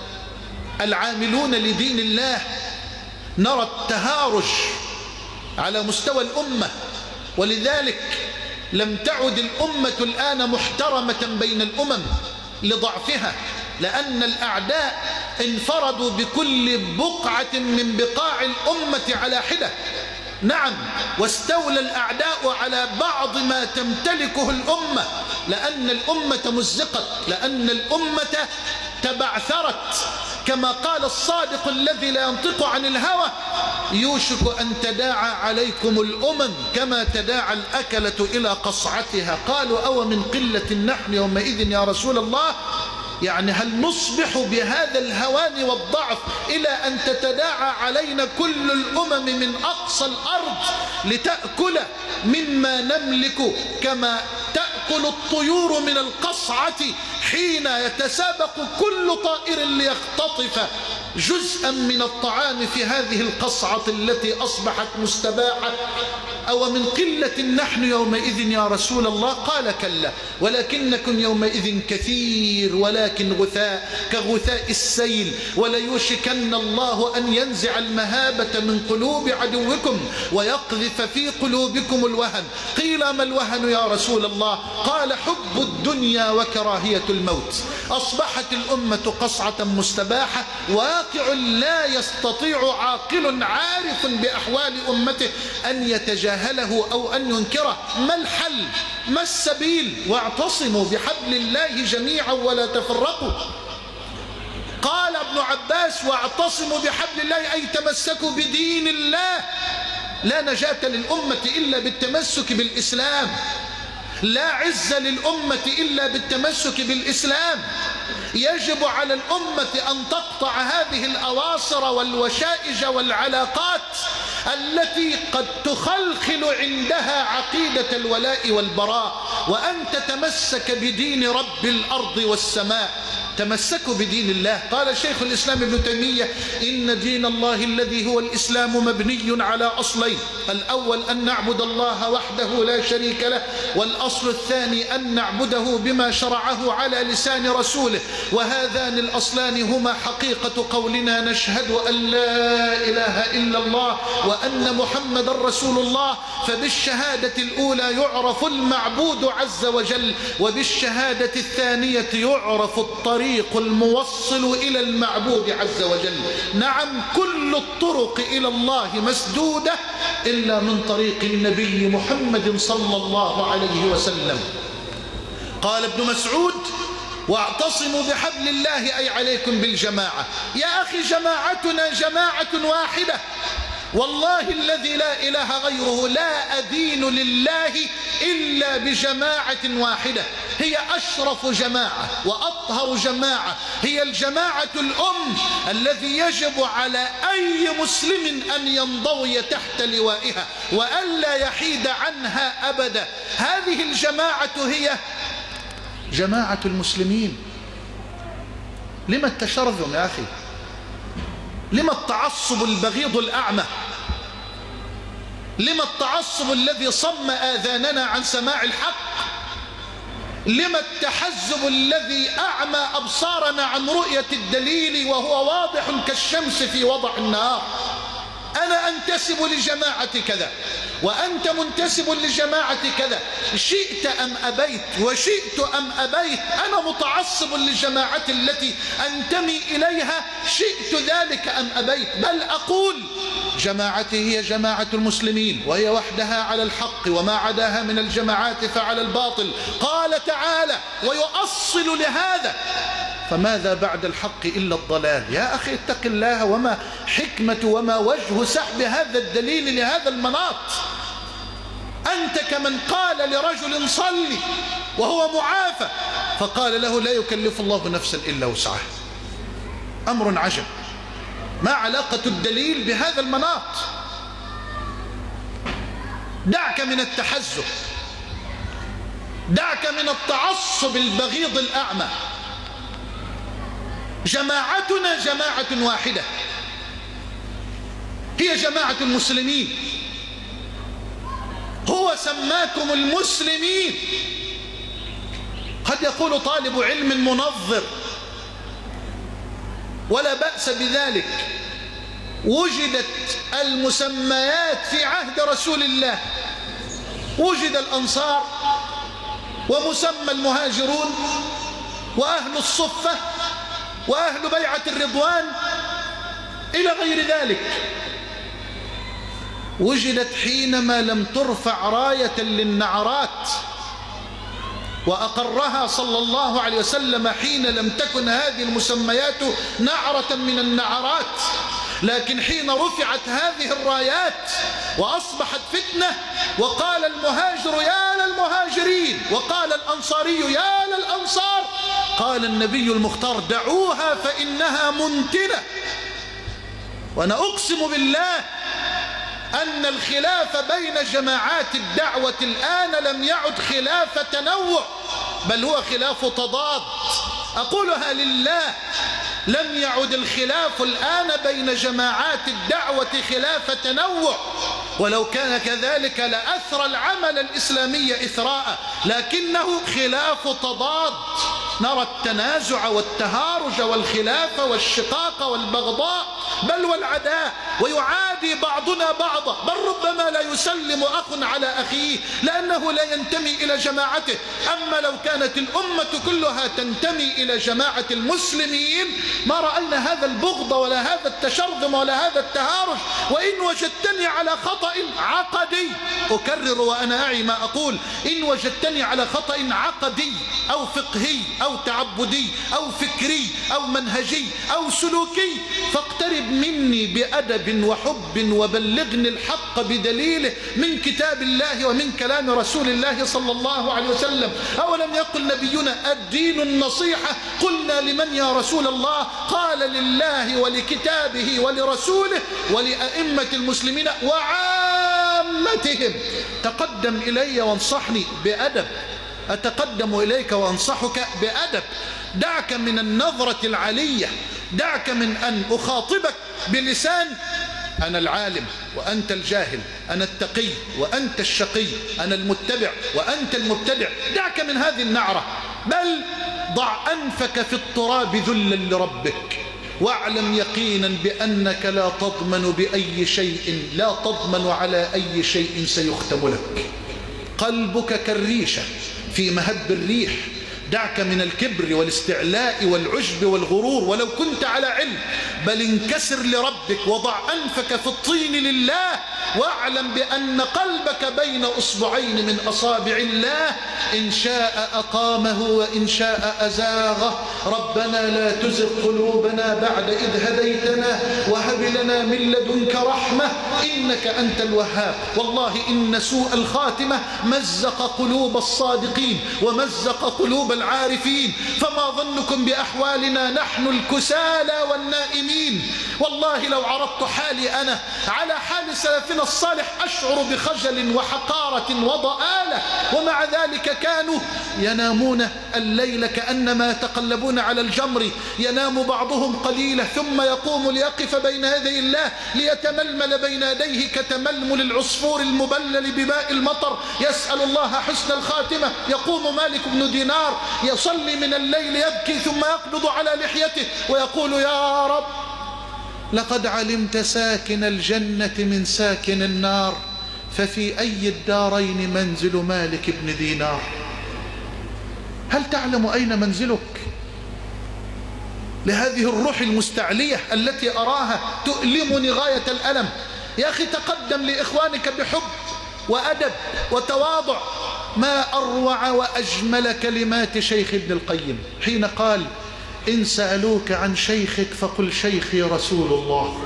العاملون لدين الله. نرى التهارج على مستوى الأمة، ولذلك لم تعد الأمة الآن محترمة بين الأمم لضعفها، لأن الأعداء انفردوا بكل بقعة من بقاع الأمة على حدة. نعم، واستولى الأعداء على بعض ما تمتلكه الأمة، لأن الأمة مزقت، لأن الأمة تبعثرت. كما قال الصادق الذي لا ينطق عن الهوى: يوشك أن تداعى عليكم الأمم كما تداعى الأكلة إلى قصعتها. قالوا: أو من قلة نحن يومئذ يا رسول الله؟ يعني هل نصبح بهذا الهوان والضعف إلى أن تتداعى علينا كل الأمم من أقصى الأرض لتأكل مما نملك كما تأكل الطيور من القصعة حين يتسابق كل طائر ليختطف جزءا من الطعام في هذه القصعة التي أصبحت مستباحة؟ أو من قلة نحن يومئذ يا رسول الله؟ قال: كلا، ولكنكم يومئذ كثير ولكن غثاء كغثاء السيل، وليوشكن الله أن ينزع المهابة من قلوب عدوكم ويقذف في قلوبكم الوهن. قيل: ما الوهن يا رسول الله؟ قال: حب الدنيا وكراهية الموت. أصبحت الأمة قصعة مستباحة، واقع لا يستطيع عاقل عارف بأحوال أمته أن يتجاهله أو أن ينكره. ما الحل؟ ما السبيل؟ واعتصموا بحبل الله جميعا ولا تفرقوا. قال ابن عباس: واعتصموا بحبل الله أي تمسكوا بدين الله. لا نجاة للأمة إلا بالتمسك بالإسلام، لا عز للأمة إلا بالتمسك بالإسلام. يجب على الأمة أن تقطع هذه الأواصر والوشائج والعلاقات التي قد تخلخل عندها عقيدة الولاء والبراء، وأن تتمسك بدين رب الأرض والسماء. تمسكوا بدين الله. قال شيخ الإسلام ابن تيمية: إن دين الله الذي هو الإسلام مبني على أصلين: الأول أن نعبد الله وحده لا شريك له، والأصل الثاني أن نعبده بما شرعه على لسان رسوله. وهذان الأصلان هما حقيقة قولنا: نشهد أن لا إله إلا الله وأن محمد رسول الله. فبالشهادة الأولى يعرف المعبود عز وجل، وبالشهادة الثانية يعرف الطريق الموصل إلى المعبود عز وجل. نعم، كل الطرق إلى الله مسدودة إلا من طريق النبي محمد صلى الله عليه وسلم. قال ابن مسعود: واعتصموا بحبل الله أي عليكم بالجماعة. يا أخي، جماعتنا جماعة واحدة، والله الذي لا إله غيره لا أدين لله إلا بجماعة واحدة. هي أشرف جماعة وأطهر جماعة، هي الجماعة الأم الذي يجب على أي مسلم أن ينضوي تحت لوائها وألا يحيد عنها أبدا. هذه الجماعة هي جماعة المسلمين. لما التشرذم يا أخي؟ لما التعصب البغيض الأعمى؟ لما التعصب الذي صم آذاننا عن سماع الحق؟ لما التحزب الذي أعمى أبصارنا عن رؤية الدليل وهو واضح كالشمس في وضح النهار؟ أنا أنتسب لجماعة كذا وأنت منتسب لجماعة كذا، شئت أم أبيت وشئت أم أبيت، أنا متعصب للجماعة التي أنتمي إليها شئت ذلك أم أبيت. بل أقول جماعتي هي جماعة المسلمين، وهي وحدها على الحق، وما عداها من الجماعات فعلى الباطل. قال تعالى: ويؤصل لهذا: فماذا بعد الحق إلا الضلال. يا أخي اتق الله، وما حكمة وما وجه سحب هذا الدليل لهذا المناط؟ أنت كمن قال لرجل صلي وهو معافى فقال له: لا يكلف الله نفسا إلا وسعها. أمر عجب. ما علاقة الدليل بهذا المناط؟ دعك من التحزب، دعك من التعصب البغيض الأعمى. جماعتنا جماعة واحدة، هي جماعة المسلمين. هو سماكم المسلمين. قد يقول طالب علم منظر، ولا بأس بذلك، وجدت المسميات في عهد رسول الله، وجد الأنصار ومسمى المهاجرون وأهل الصفة وأهل بيعة الرضوان إلى غير ذلك. وجدت حينما لم ترفع راية للنعرات، وأقرها صلى الله عليه وسلم حين لم تكن هذه المسميات نعرة من النعرات. لكن حين رفعت هذه الرايات وأصبحت فتنة، وقال المهاجر يا للمهاجرين وقال الأنصاري يا للأنصار، قال النبي المختار دعوها فإنها منتنة. وأنا أقسم بالله أن الخلاف بين جماعات الدعوة الآن لم يعد خلاف تنوع، بل هو خلاف تضاد. أقولها لله، لم يعد الخلاف الآن بين جماعات الدعوة خلاف تنوع، ولو كان كذلك لأثر العمل الإسلامي إثراء، لكنه خلاف تضاد. نرى التنازع والتهارج والخلاف والشقاق والبغضاء بل والعداء، ويعادي بعضنا بعضا، بل ربما لا يسلم أخ على أخيه لأنه لا ينتمي إلى جماعته. أما لو كانت الأمة كلها تنتمي إلى جماعة المسلمين ما رأينا هذا البغض ولا هذا التشرذم ولا هذا التهارج. وإن وجدتني على خطأ عقدي، أكرر وأنا أعي ما أقول، إن وجدتني على خطأ عقدي أو فقهي أو تعبدي أو فكري أو منهجي أو سلوكي، فاقترب مني بأدب وحب وبلغني الحق بدليله من كتاب الله ومن كلام رسول الله صلى الله عليه وسلم. أولم يقل نبينا الدين النصيحة؟ قلنا لمن يا رسول الله؟ قال لله ولكتابه ولرسوله ولأئمة المسلمين وعامتهم. تقدم إلي وانصحني بأدب، أتقدم إليك وأنصحك بأدب. دعك من النظرة العالية، دعك من أن أخاطبك بلسان أنا العالم وأنت الجاهل، أنا التقي وأنت الشقي، أنا المتبع وأنت المبتدع. دعك من هذه النعرة، بل ضع أنفك في التراب ذلا لربك، واعلم يقينا بأنك لا تضمن بأي شيء، لا تضمن على أي شيء سيختم لك. قلبك كالريشة في مهب الريح. دعك من الكبر والاستعلاء والعجب والغرور ولو كنت على علم، بل انكسر لربك وضع أنفك في الطين لله، واعلم بأن قلبك بين أصبعين من أصابع الله، إن شاء أقامه وإن شاء أزاغه. ربنا لا تزغ قلوبنا بعد إذ هديتنا وهب لنا من لدنك رحمة إنك أنت الوهاب. والله إن سوء الخاتمة مزق قلوب الصادقين ومزق قلوب العارفين، فما ظنكم بأحوالنا نحن الكسالى والنائمين. والله لو عرضت حالي أنا على حال سلفنا الصالح أشعر بخجل وحقارة وضآلة، ومع ذلك كانوا ينامون الليل كأنما يتقلبون على الجمر، ينام بعضهم قليلا ثم يقوم ليقف بين يدي الله ليتململ بين يديه كتململ العصفور المبلل بماء المطر، يسأل الله حسن الخاتمة. يقوم مالك بن دينار يصلي من الليل يبكي ثم يقبض على لحيته ويقول يا رب لقد علمت ساكن الجنة من ساكن النار، ففي أي الدارين منزل مالك بن دينار؟ هل تعلم أين منزلك؟ لهذه الروح المستعلية التي أراها تؤلمني غاية الألم. يا أخي تقدم لإخوانك بحب وأدب وتواضع. ما أروع وأجمل كلمات شيخ ابن القيم حين قال إن سألوك عن شيخك فقل شيخي رسول الله،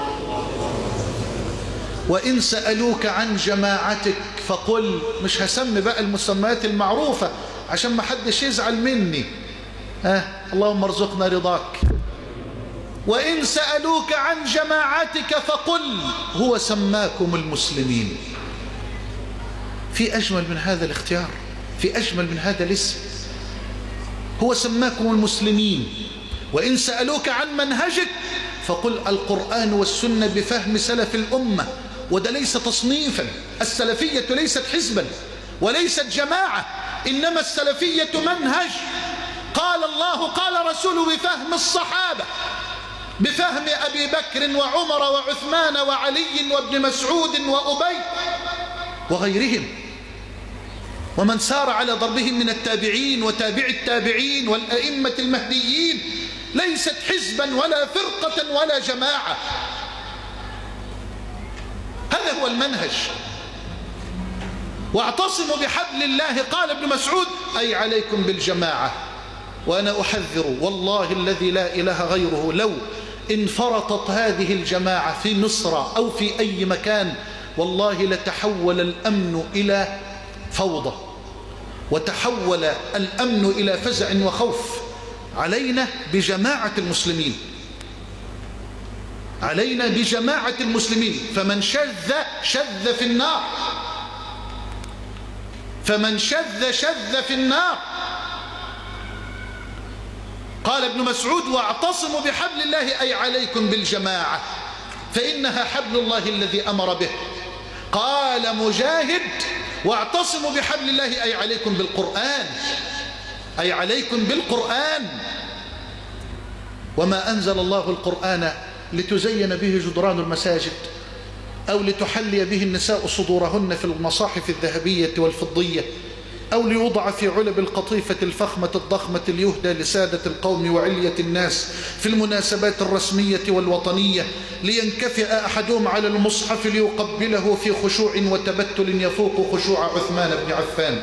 وإن سألوك عن جماعتك فقل، مش هسمي بقى المسميات المعروفة عشان ما حدش يزعل مني، اللهم ارزقنا رضاك. وإن سألوك عن جماعتك فقل هو سماكم المسلمين. في أجمل من هذا الاختيار؟ في أجمل من هذا الاسم؟ هو سماكم المسلمين. وإن سألوك عن منهجك فقل القرآن والسنة بفهم سلف الأمة. وده ليس تصنيفا، السلفية ليست حزبا وليست جماعة، إنما السلفية منهج قال الله قال رسوله بفهم الصحابة، بفهم أبي بكر وعمر وعثمان وعلي وابن مسعود وأبي وغيرهم، ومن سار على ضربهم من التابعين وتابع التابعين والأئمة المهديين. ليست حزبا ولا فرقة ولا جماعة، هذا هو المنهج. واعتصموا بحبل الله، قال ابن مسعود أي عليكم بالجماعة. وأنا أحذر والله الذي لا إله غيره، لو انفرطت هذه الجماعة في مصر أو في أي مكان والله لتحول الأمن إلى فوضى، وتحول الأمن إلى فزع وخوف. علينا بجماعة المسلمين، علينا بجماعة المسلمين. فمن شذ شذ في النار، فمن شذ شذ في النار. قال ابن مسعود واعتصموا بحبل الله أي عليكم بالجماعة فإنها حبل الله الذي أمر به. قال مجاهد واعتصموا بحبل الله أي عليكم بالقرآن، أي عليكم بالقرآن. وما أنزل الله القرآن لتزين به جدران المساجد أو لتحلي به النساء صدورهن في المصاحف الذهبية والفضية أو ليوضع في علب القطيفة الفخمة الضخمة ليهدى لسادة القوم وعلية الناس في المناسبات الرسمية والوطنية، لينكفئ أحدهم على المصحف ليقبله في خشوع وتبتل يفوق خشوع عثمان بن عفان.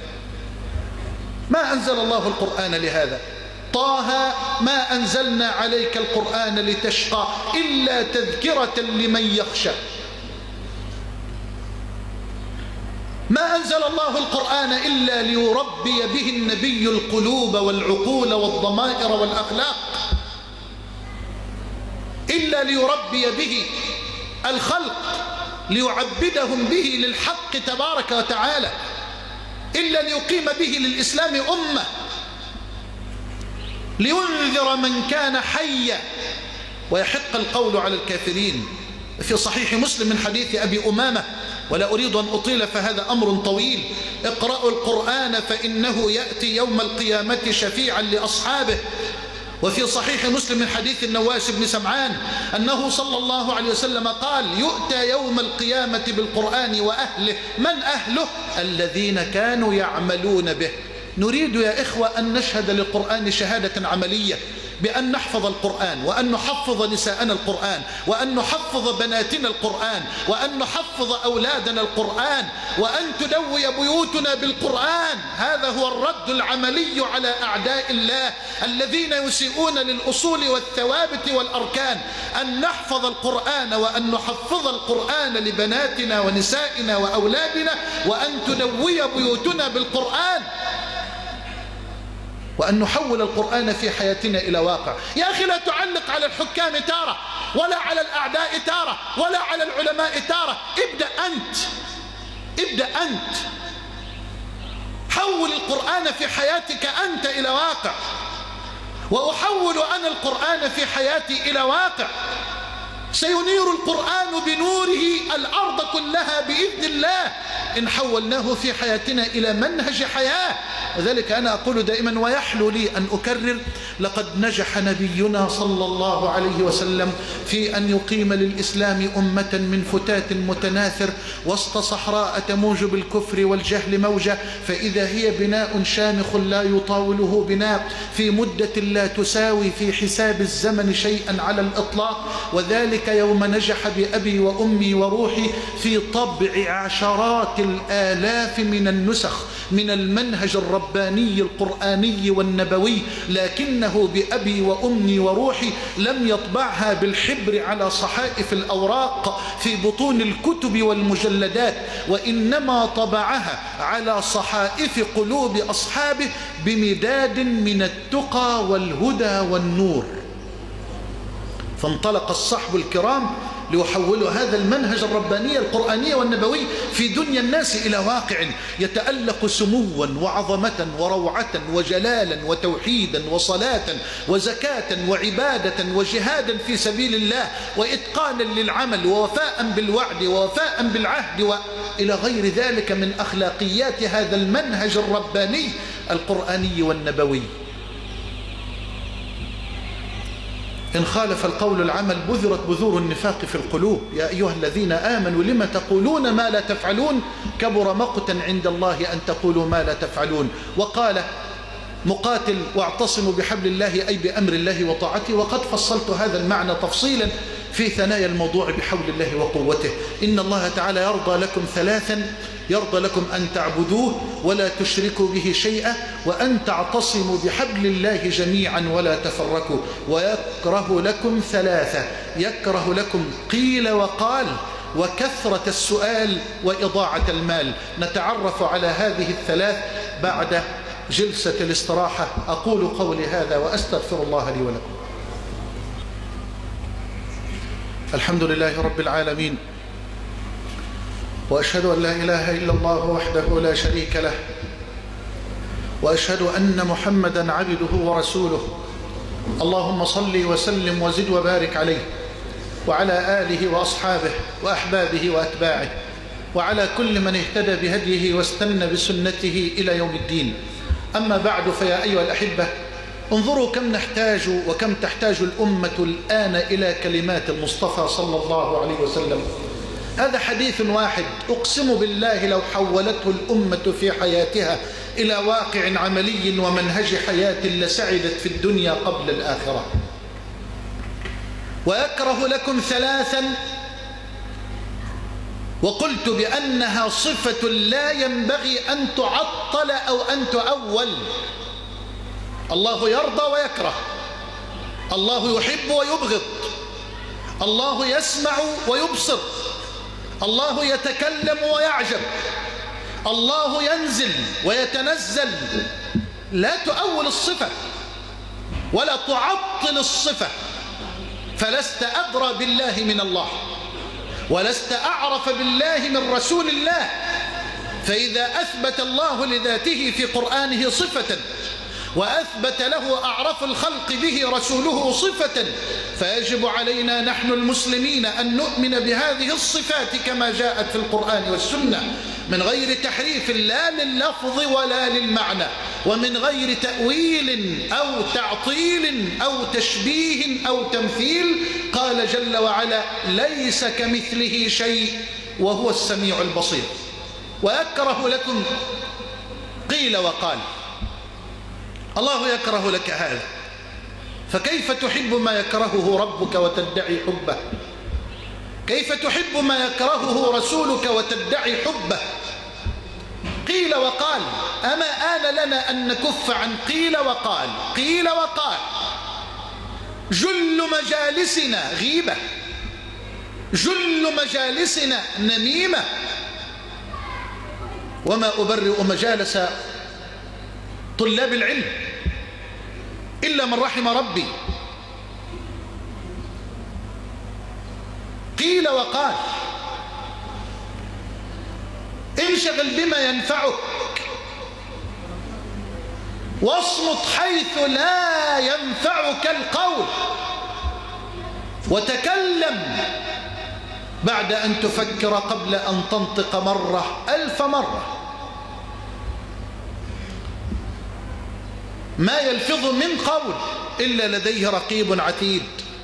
ما أنزل الله القرآن لهذا. طه ما أنزلنا عليك القرآن لتشقى إلا تذكرة لمن يخشى. ما أنزل الله القرآن إلا ليربي به النبي القلوب والعقول والضمائر والأخلاق، إلا ليربي به الخلق، ليعبدهم به للحق تبارك وتعالى، إلا ليقيم به للإسلام أمة، لينذر من كان حيا ويحق القول على الكافرين. في صحيح مسلم من حديث أبي أمامة، ولا أريد أن أطيل فهذا أمر طويل: اقرأوا القرآن فإنه يأتي يوم القيامة شفيعا لأصحابه. وفي صحيح مسلم من حديث النواس بن سمعان أنه صلى الله عليه وسلم قال: يؤتى يوم القيامة بالقرآن وأهله. من أهله؟ الذين كانوا يعملون به. نريد يا إخوة أن نشهد للقرآن شهادة عملية، بأن نحفظ القرآن، وأن نحفظ نساءنا القرآن، وأن نحفظ بناتنا القرآن، وأن نحفظ أولادنا القرآن، وأن تدوي بيوتنا بالقرآن. هذا هو الرد العملي على أعداء الله الذين يسيئون للأصول والثوابت والأركان. أن نحفظ القرآن وأن نحفظ القرآن لبناتنا ونسائنا وأولادنا، وأن تدوي بيوتنا بالقرآن، وأن نحول القرآن في حياتنا إلى واقع. يا أخي لا تعلق على الحكام تارة، ولا على الأعداء تارة، ولا على العلماء تارة. ابدأ أنت، ابدأ أنت، حول القرآن في حياتك أنت إلى واقع، وأحول أنا القرآن في حياتي إلى واقع. سينير القرآن بنوره الأرض كلها بإذن الله إن حولناه في حياتنا إلى منهج حياة. وذلك أنا أقول دائما ويحلو لي أن أكرر: لقد نجح نبينا صلى الله عليه وسلم في أن يقيم للإسلام أمة من فتات متناثر وسط صحراء تموج بالكفر والجهل موجة، فإذا هي بناء شامخ لا يطاوله بناء، في مدة لا تساوي في حساب الزمن شيئا على الإطلاق. وذلك يوم نجح بأبي وأمي وروحي في طبع عشرات الآلاف من النسخ من المنهج الرباني القرآني والنبوي، لكنه بأبي وأمي وروحي لم يطبعها بالحبر على صحائف الأوراق في بطون الكتب والمجلدات، وإنما طبعها على صحائف قلوب أصحابه بمداد من التقى والهدى والنور. فانطلق الصحب الكرام ليحولوا هذا المنهج الرباني القرآني والنبوي في دنيا الناس إلى واقع يتألق سموا وعظمة وروعة وجلالا وتوحيدا وصلاة وزكاة وعبادة وجهادا في سبيل الله وإتقانا للعمل ووفاء بالوعد ووفاء بالعهد وإلى غير ذلك من أخلاقيات هذا المنهج الرباني القرآني والنبوي. إن خالف القول العمل بذرت بذور النفاق في القلوب. يا أيها الذين آمنوا لم تقولون ما لا تفعلون كبر مقتا عند الله أن تقولوا ما لا تفعلون. وقال مقاتل واعتصموا بحبل الله أي بأمر الله وطاعته. وقد فصلت هذا المعنى تفصيلا في ثنايا الموضوع بحول الله وقوته. إن الله تعالى يرضى لكم ثلاثا: يرضى لكم أن تعبدوه ولا تشركوا به شيئا، وأن تعتصموا بحبل الله جميعا ولا تفرقوا. ويكره لكم ثلاثة: يكره لكم قيل وقال وكثرة السؤال وإضاعة المال. نتعرف على هذه الثلاث بعد جلسة الاستراحة. أقول قولي هذا وأستغفر الله لي ولكم. الحمد لله رب العالمين، وأشهد أن لا إله إلا الله وحده لا شريك له، وأشهد أن محمدا عبده ورسوله. اللهم صل وسلم وزد وبارك عليه وعلى آله وأصحابه وأحبابه وأتباعه وعلى كل من اهتدى بهديه واستنى بسنته إلى يوم الدين. أما بعد، فيا أيها الأحبة، انظروا كم نحتاج وكم تحتاج الأمة الآن إلى كلمات المصطفى صلى الله عليه وسلم. هذا حديث واحد أقسم بالله لو حولته الأمة في حياتها إلى واقع عملي ومنهج حياة لسعدت في الدنيا قبل الآخرة. ويكره لكم ثلاثا، وقلت بأنها صفة لا ينبغي أن تعطل أو أن تؤول. الله يرضى ويكره، الله يحب ويبغض، الله يسمع ويبصر، الله يتكلم ويعجب، الله ينزل ويتنزل. لا تؤول الصفة ولا تعطل الصفة، فلست أدرى بالله من الله ولست أعرف بالله من رسول الله. فإذا أثبت الله لذاته في قرآنه صفة وأثبت له أعرف الخلق به رسوله صفة، فيجب علينا نحن المسلمين أن نؤمن بهذه الصفات كما جاءت في القرآن والسنة، من غير تحريف لا لللفظ ولا للمعنى، ومن غير تأويل أو تعطيل أو تشبيه أو تمثيل. قال جل وعلا: ليس كمثله شيء وهو السميع البصير. ويكره لكم قيل وقال. الله يكره لك هذا، فكيف تحب ما يكرهه ربك وتدعي حبه؟ كيف تحب ما يكرهه رسولك وتدعي حبه؟ قيل وقال. أما آن لنا أن نكف عن قيل وقال؟ قيل وقال. جل مجالسنا غيبة، جل مجالسنا نميمة. وما أبرئ مجالس طلاب العلم إلا من رحم ربي. قيل وقال. انشغل بما ينفعك واصمت حيث لا ينفعك القول، وتكلم بعد أن تفكر قبل أن تنطق مرة 1000 مرة. ما يلفظ من قول إلا لديه رقيب عتيد.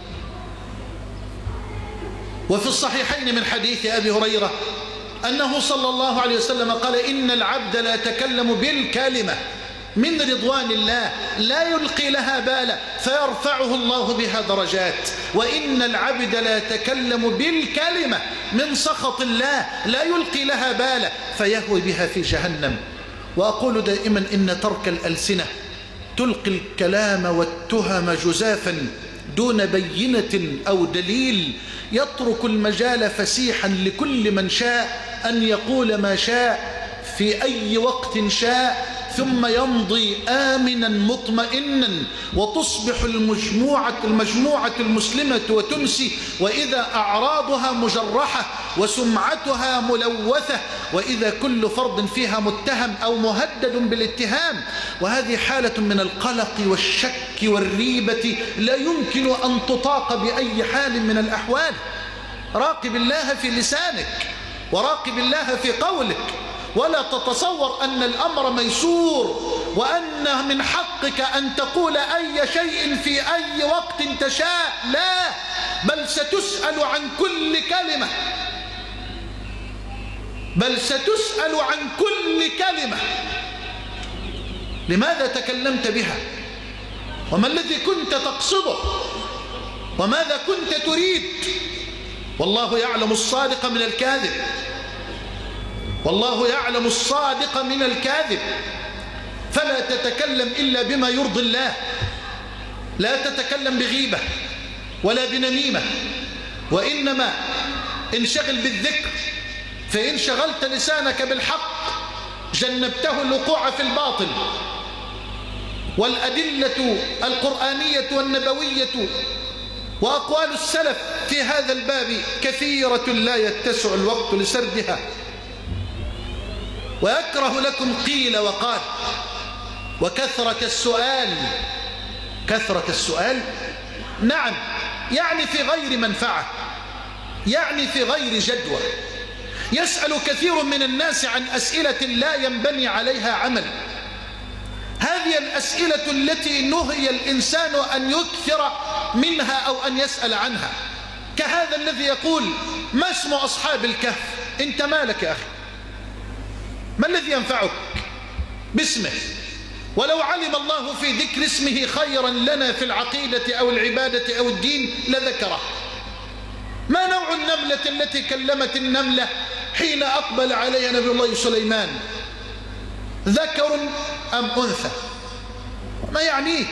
وفي الصحيحين من حديث أبي هريرة أنه صلى الله عليه وسلم قال: إن العبد لا يتكلم بالكلمة من رضوان الله لا يلقي لها بالا فيرفعه الله بها درجات، وإن العبد لا يتكلم بالكلمة من سخط الله لا يلقي لها بالا فيهوي بها في جهنم. وأقول دائما إن ترك الألسنة تلقي الكلام والتهم جزافا دون بينة أو دليل، يترك المجال فسيحا لكل من شاء أن يقول ما شاء في أي وقت شاء ثم يمضي آمنا مطمئنا، وتصبح المجموعة المسلمة وتمسي وإذا أعراضها مجرحة وسمعتها ملوثة، وإذا كل فرد فيها متهم أو مهدد بالاتهام. وهذه حالة من القلق والشك والريبة لا يمكن أن تطاق بأي حال من الأحوال. راقب الله في لسانك وراقب الله في قولك، ولا تتصور أن الأمر ميسور وأن من حقك أن تقول أي شيء في أي وقت تشاء. لا، بل ستسأل عن كل كلمة، بل ستسأل عن كل كلمة. لماذا تكلمت بها؟ وما الذي كنت تقصده؟ وماذا كنت تريد؟ والله يعلم الصادق من الكاذب، والله يعلم الصادق من الكاذب. فلا تتكلم إلا بما يرضي الله، لا تتكلم بغيبة ولا بنميمة، وإنما انشغل بالذكر، فإن شغلت لسانك بالحق جنبته الوقوع في الباطل. والأدلة القرآنية والنبوية وأقوال السلف في هذا الباب كثيرة لا يتسع الوقت لسردها، ويكره لكم قيل وقال وكثرة السؤال. كثرة السؤال نعم، يعني في غير منفعة، يعني في غير جدوى. يسأل كثير من الناس عن أسئلة لا ينبني عليها عمل. هذه الأسئلة التي نهي الإنسان أن يكثر منها أو أن يسأل عنها، كهذا الذي يقول ما اسم أصحاب الكهف؟ أنت مالك يا أخي؟ ما الذي ينفعك باسمه؟ ولو علم الله في ذكر اسمه خيرا لنا في العقيدة أو العبادة أو الدين لذكره. ما نوع النملة التي كلمت النملة حين أقبل عليها نبي الله سليمان؟ ذكر أم أنثى؟ ما يعنيك؟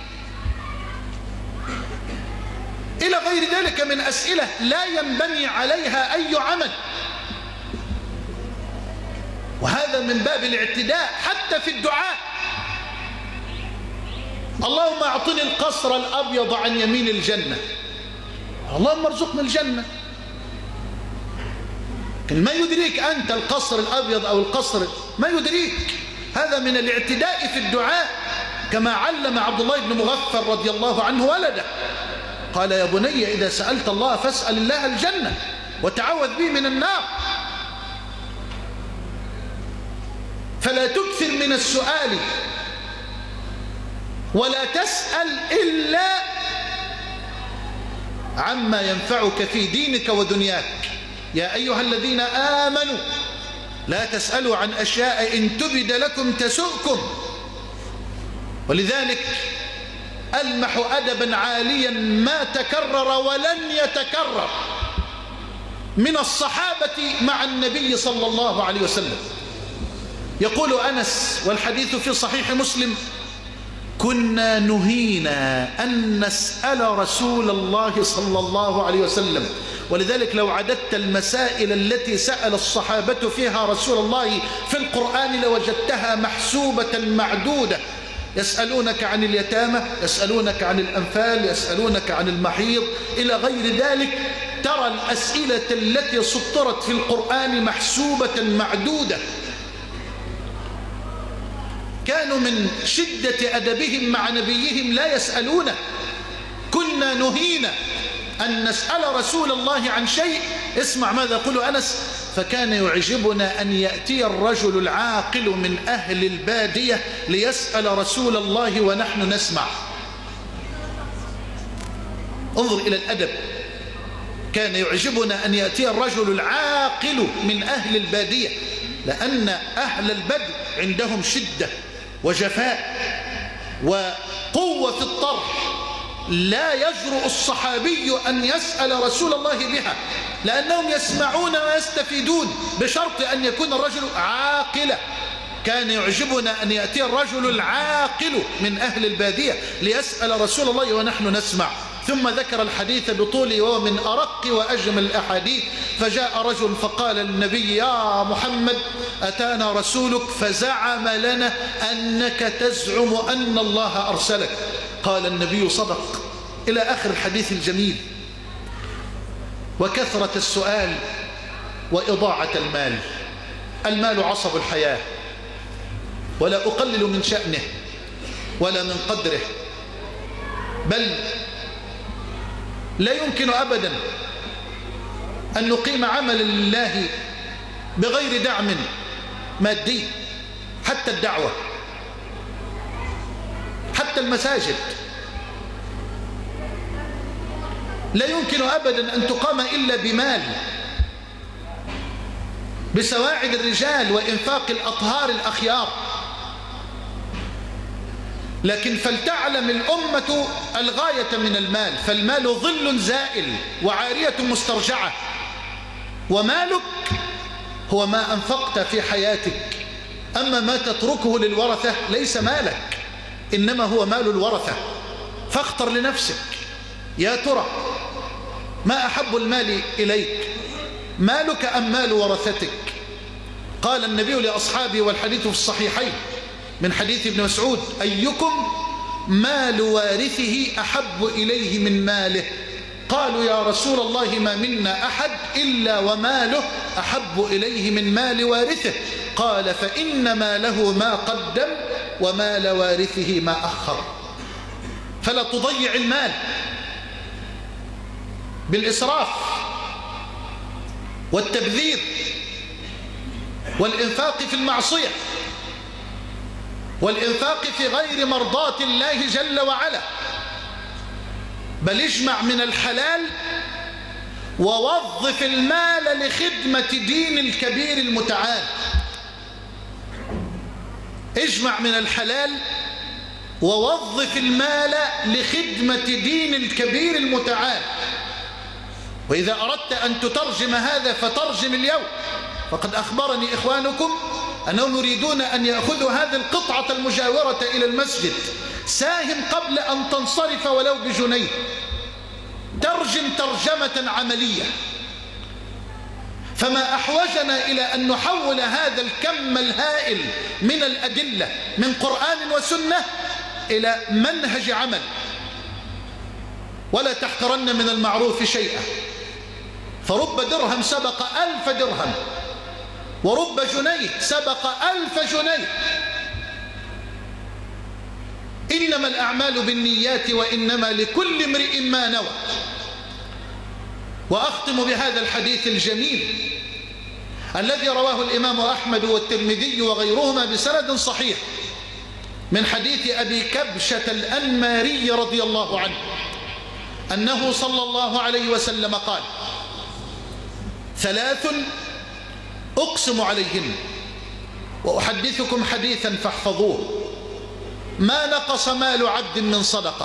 إلى غير ذلك من أسئلة لا ينبني عليها أي عمل. وهذا من باب الاعتداء حتى في الدعاء. اللهم أعطني القصر الأبيض عن يمين الجنة، اللهم ارزقنا الجنة. ما يدريك أنت القصر الأبيض أو القصر، ما يدريك. هذا من الاعتداء في الدعاء، كما علم عبد الله بن مغفر رضي الله عنه ولده، قال يا بني إذا سألت الله فاسأل الله الجنة وتعوذ به من النار. فلا تكثر من السؤال ولا تسأل إلا عما ينفعك في دينك ودنياك. يا أيها الذين آمنوا لا تسألوا عن أشياء إن تبد لكم تسؤكم. ولذلك ألمح أدبا عاليا ما تكرر ولن يتكرر من الصحابة مع النبي صلى الله عليه وسلم. يقول أنس والحديث في صحيح مسلم: كنا نهينا أن نسأل رسول الله صلى الله عليه وسلم. ولذلك لو عددت المسائل التي سأل الصحابة فيها رسول الله في القرآن لوجدتها محسوبة معدودة. يسألونك عن اليتامى، يسألونك عن الأنفال، يسألونك عن المحيض إلى غير ذلك. ترى الأسئلة التي سطرت في القرآن محسوبة معدودة. كانوا من شدة أدبهم مع نبيهم لا يسألونه. كنا نهينا أن نسأل رسول الله عن شيء. اسمع ماذا يقول أنس: فكان يعجبنا أن يأتي الرجل العاقل من أهل البادية ليسأل رسول الله ونحن نسمع. انظر إلى الأدب. كان يعجبنا أن يأتي الرجل العاقل من أهل البادية، لأن أهل البدو عندهم شدة وجفاء وقوة في الطرح. لا يجرؤ الصحابي أن يسأل رسول الله بها، لأنهم يسمعون ويستفيدون، بشرط أن يكون الرجل عاقلا. كان يعجبنا أن يأتي الرجل العاقل من أهل البادية ليسأل رسول الله ونحن نسمع. ثم ذكر الحديث بطوله وهو من أرق وأجمل الأحاديث. فجاء رجل فقال للنبي: يا محمد، أتانا رسولك فزعم لنا أنك تزعم أن الله أرسلك. قال النبي: صدق، إلى آخر الحديث الجميل. وكثرة السؤال وإضاعة المال. المال عصب الحياة، ولا أقلل من شأنه ولا من قدره، بل لا يمكن أبدا أن نقيم عمل لله بغير دعم مادي. حتى الدعوة، حتى المساجد لا يمكن أبدا أن تقام إلا بمال، بسواعد الرجال وإنفاق الأطهار الأخيار. لكن فلتعلم الأمة الغاية من المال، فالمال ظل زائل وعارية مسترجعة، ومالك هو ما أنفقت في حياتك. أما ما تتركه للورثة ليس مالك، إنما هو مال الورثة. فاختر لنفسك، يا ترى ما أحب المال إليك، مالك أم مال ورثتك؟ قال النبي لأصحابه، والحديث في الصحيحين من حديث ابن مسعود: أيكم مال وارثه أحب إليه من ماله؟ قالوا: يا رسول الله ما منا أحد إلا وماله أحب إليه من مال وارثه. قال: فإن ماله ما قدم ومال وارثه ما أخر. فلا تضيع المال بالإسراف والتبذير والإنفاق في المعصية والإنفاق في غير مرضاة الله جل وعلا، بل اجمع من الحلال ووظف المال لخدمة دين الكبير المتعال. اجمع من الحلال ووظف المال لخدمة دين الكبير المتعال. وإذا أردت أن تترجم هذا فترجم اليوم، فقد أخبرني إخوانكم أنهم يريدون أن يأخذوا هذه القطعة المجاورة إلى المسجد. ساهم قبل أن تنصرف ولو بجنيه، ترجم ترجمة عملية. فما أحوجنا إلى أن نحول هذا الكم الهائل من الأدلة من قرآن وسنة إلى منهج عمل. ولا تحقرن من المعروف شيئا، فرب درهم سبق 1000 درهم، ورب جنيه سبق 1000 جنيه. إنما الأعمال بالنيات وإنما لكل امرئ ما نوى. وأختم بهذا الحديث الجميل الذي رواه الإمام أحمد والترمذي وغيرهما بسند صحيح من حديث أبي كبشة الأنماري رضي الله عنه أنه صلى الله عليه وسلم قال: 3 أقسم عليهن وأحدثكم حديثا فاحفظوه: ما نقص مال عبد من صدقة،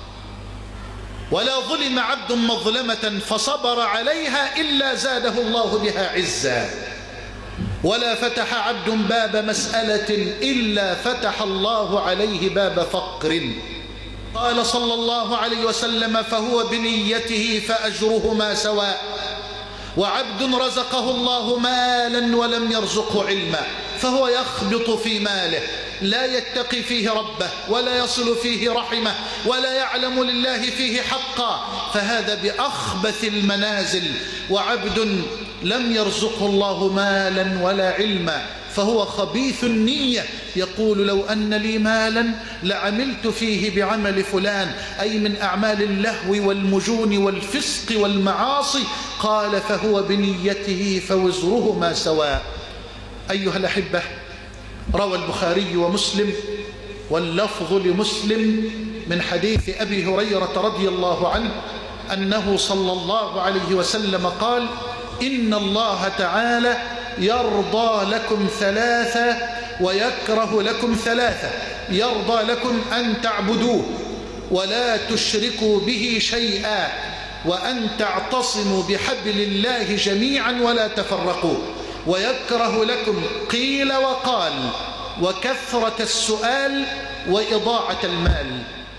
ولا ظلم عبد مظلمة فصبر عليها إلا زاده الله بها عزا، ولا فتح عبد باب مسألة إلا فتح الله عليه باب فقر. قال صلى الله عليه وسلم: فهو بنيته فأجرهما سواء. وعبد رزقه الله مالا ولم يرزقه علما، فهو يخبط في ماله، لا يتقي فيه ربه ولا يصل فيه رحمه ولا يعلم لله فيه حقا، فهذا بأخبث المنازل. وعبد لم يرزقه الله مالا ولا علما، فهو خبيث النية، يقول: لو أن لي مالا لعملت فيه بعمل فلان، أي من أعمال اللهو والمجون والفسق والمعاصي. قال: فهو بنيته فوزرهما سواء. أيها الأحبة، روى البخاري ومسلم واللفظ لمسلم من حديث أبي هريرة رضي الله عنه أنه صلى الله عليه وسلم قال: إن الله تعالى يرضى لكم 3 ويكره لكم 3. يرضى لكم أن تعبدوه ولا تشركوا به شيئا، وأن تعتصموا بحبل الله جميعا ولا تفرقوا. ويكره لكم قيل وقال وكثرة السؤال وإضاعة المال.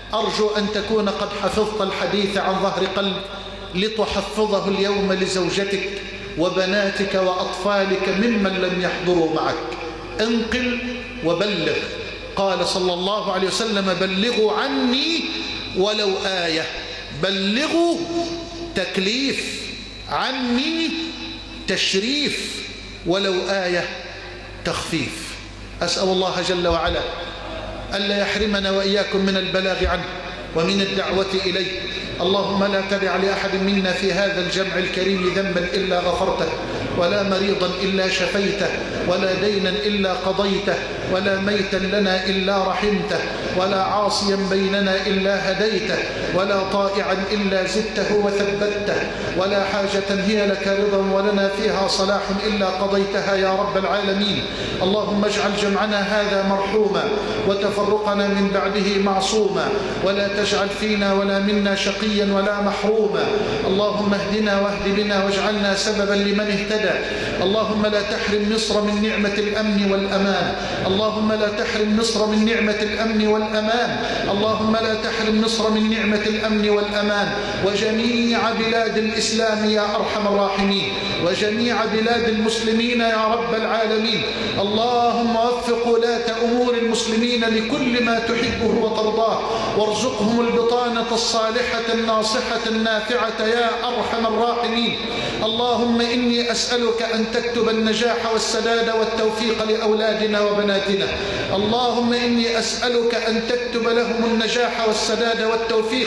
أرجو أن تكون قد حفظت الحديث عن ظهر قلب لتحفظه اليوم لزوجتك وبناتك وأطفالك ممن لم يحضروا معك. انقل وبلغ. قال صلى الله عليه وسلم: بلغوا عني ولو آية. بلغوا تكليف، عني تشريف، ولو آية تخفيف. أسأل الله جل وعلا ألا يحرمنا وإياكم من البلاغ عنه ومن الدعوة إليه. اللهم لا تدع لأحد منا في هذا الجمع الكريم ذنبا إلا غفرته، ولا مريضا إلا شفيته، ولا دينا إلا قضيته، ولا ميتا لنا إلا رحمته، ولا عاصيا بيننا إلا هديته، ولا طائعا إلا زدته وثبته، ولا حاجة هي لك رضا ولنا فيها صلاح إلا قضيتها يا رب العالمين. اللهم اجعل جمعنا هذا مرحوما وتفرقنا من بعده معصوما، ولا تجعل فينا ولا منا شقيا ولا محروما. اللهم اهدنا واهد بنا واجعلنا سببا لمن اهتدى. اللهم لا تحرم مصر من نعمة الأمن والأمان. اللهم لا تحرم مصر من نعمة الأمن والأمان. اللهم لا تحرم مصر من نعمة الأمن والأمان، وجميع بلاد الإسلام يا أرحم الراحمين، وجميع بلاد المسلمين يا رب العالمين. اللهم وفق ولاة أمور المسلمين لكل ما تحبه وترضاه، وارزقهم البطانة الصالحة الناصحة النافعة يا أرحم الراحمين. اللهم إني أسألك أن تكتب النجاح والسداد والتوفيق لأولادنا وبناتنا. اللهم إني أسألك أن تكتب لهم النجاح والسداد والتوفيق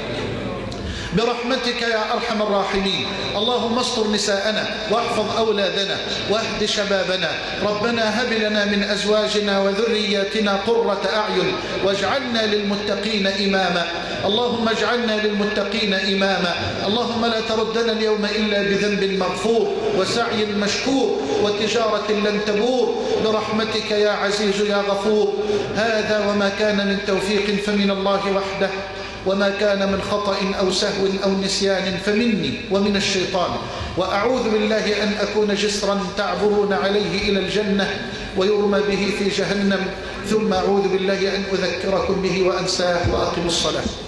برحمتك يا أرحم الراحمين. اللهم استر نساءنا واحفظ أولادنا واهد شبابنا. ربنا هب لنا من أزواجنا وذرياتنا قرة أعين واجعلنا للمتقين إماما. اللهم اجعلنا للمتقين إماما. اللهم لا تردنا اليوم إلا بذنب مغفور وسعي مشكور وتجارة لن تبور برحمتك يا عزيز يا غفور. هذا وما كان من توفيق فمن الله وحده، وما كان من خطأ أو سهو أو نسيان فمني ومن الشيطان. وأعوذ بالله أن أكون جسرا تعبرون عليه إلى الجنة ويرمى به في جهنم، ثم أعوذ بالله أن أذكركم به وأنساه. وأقم الصلاة.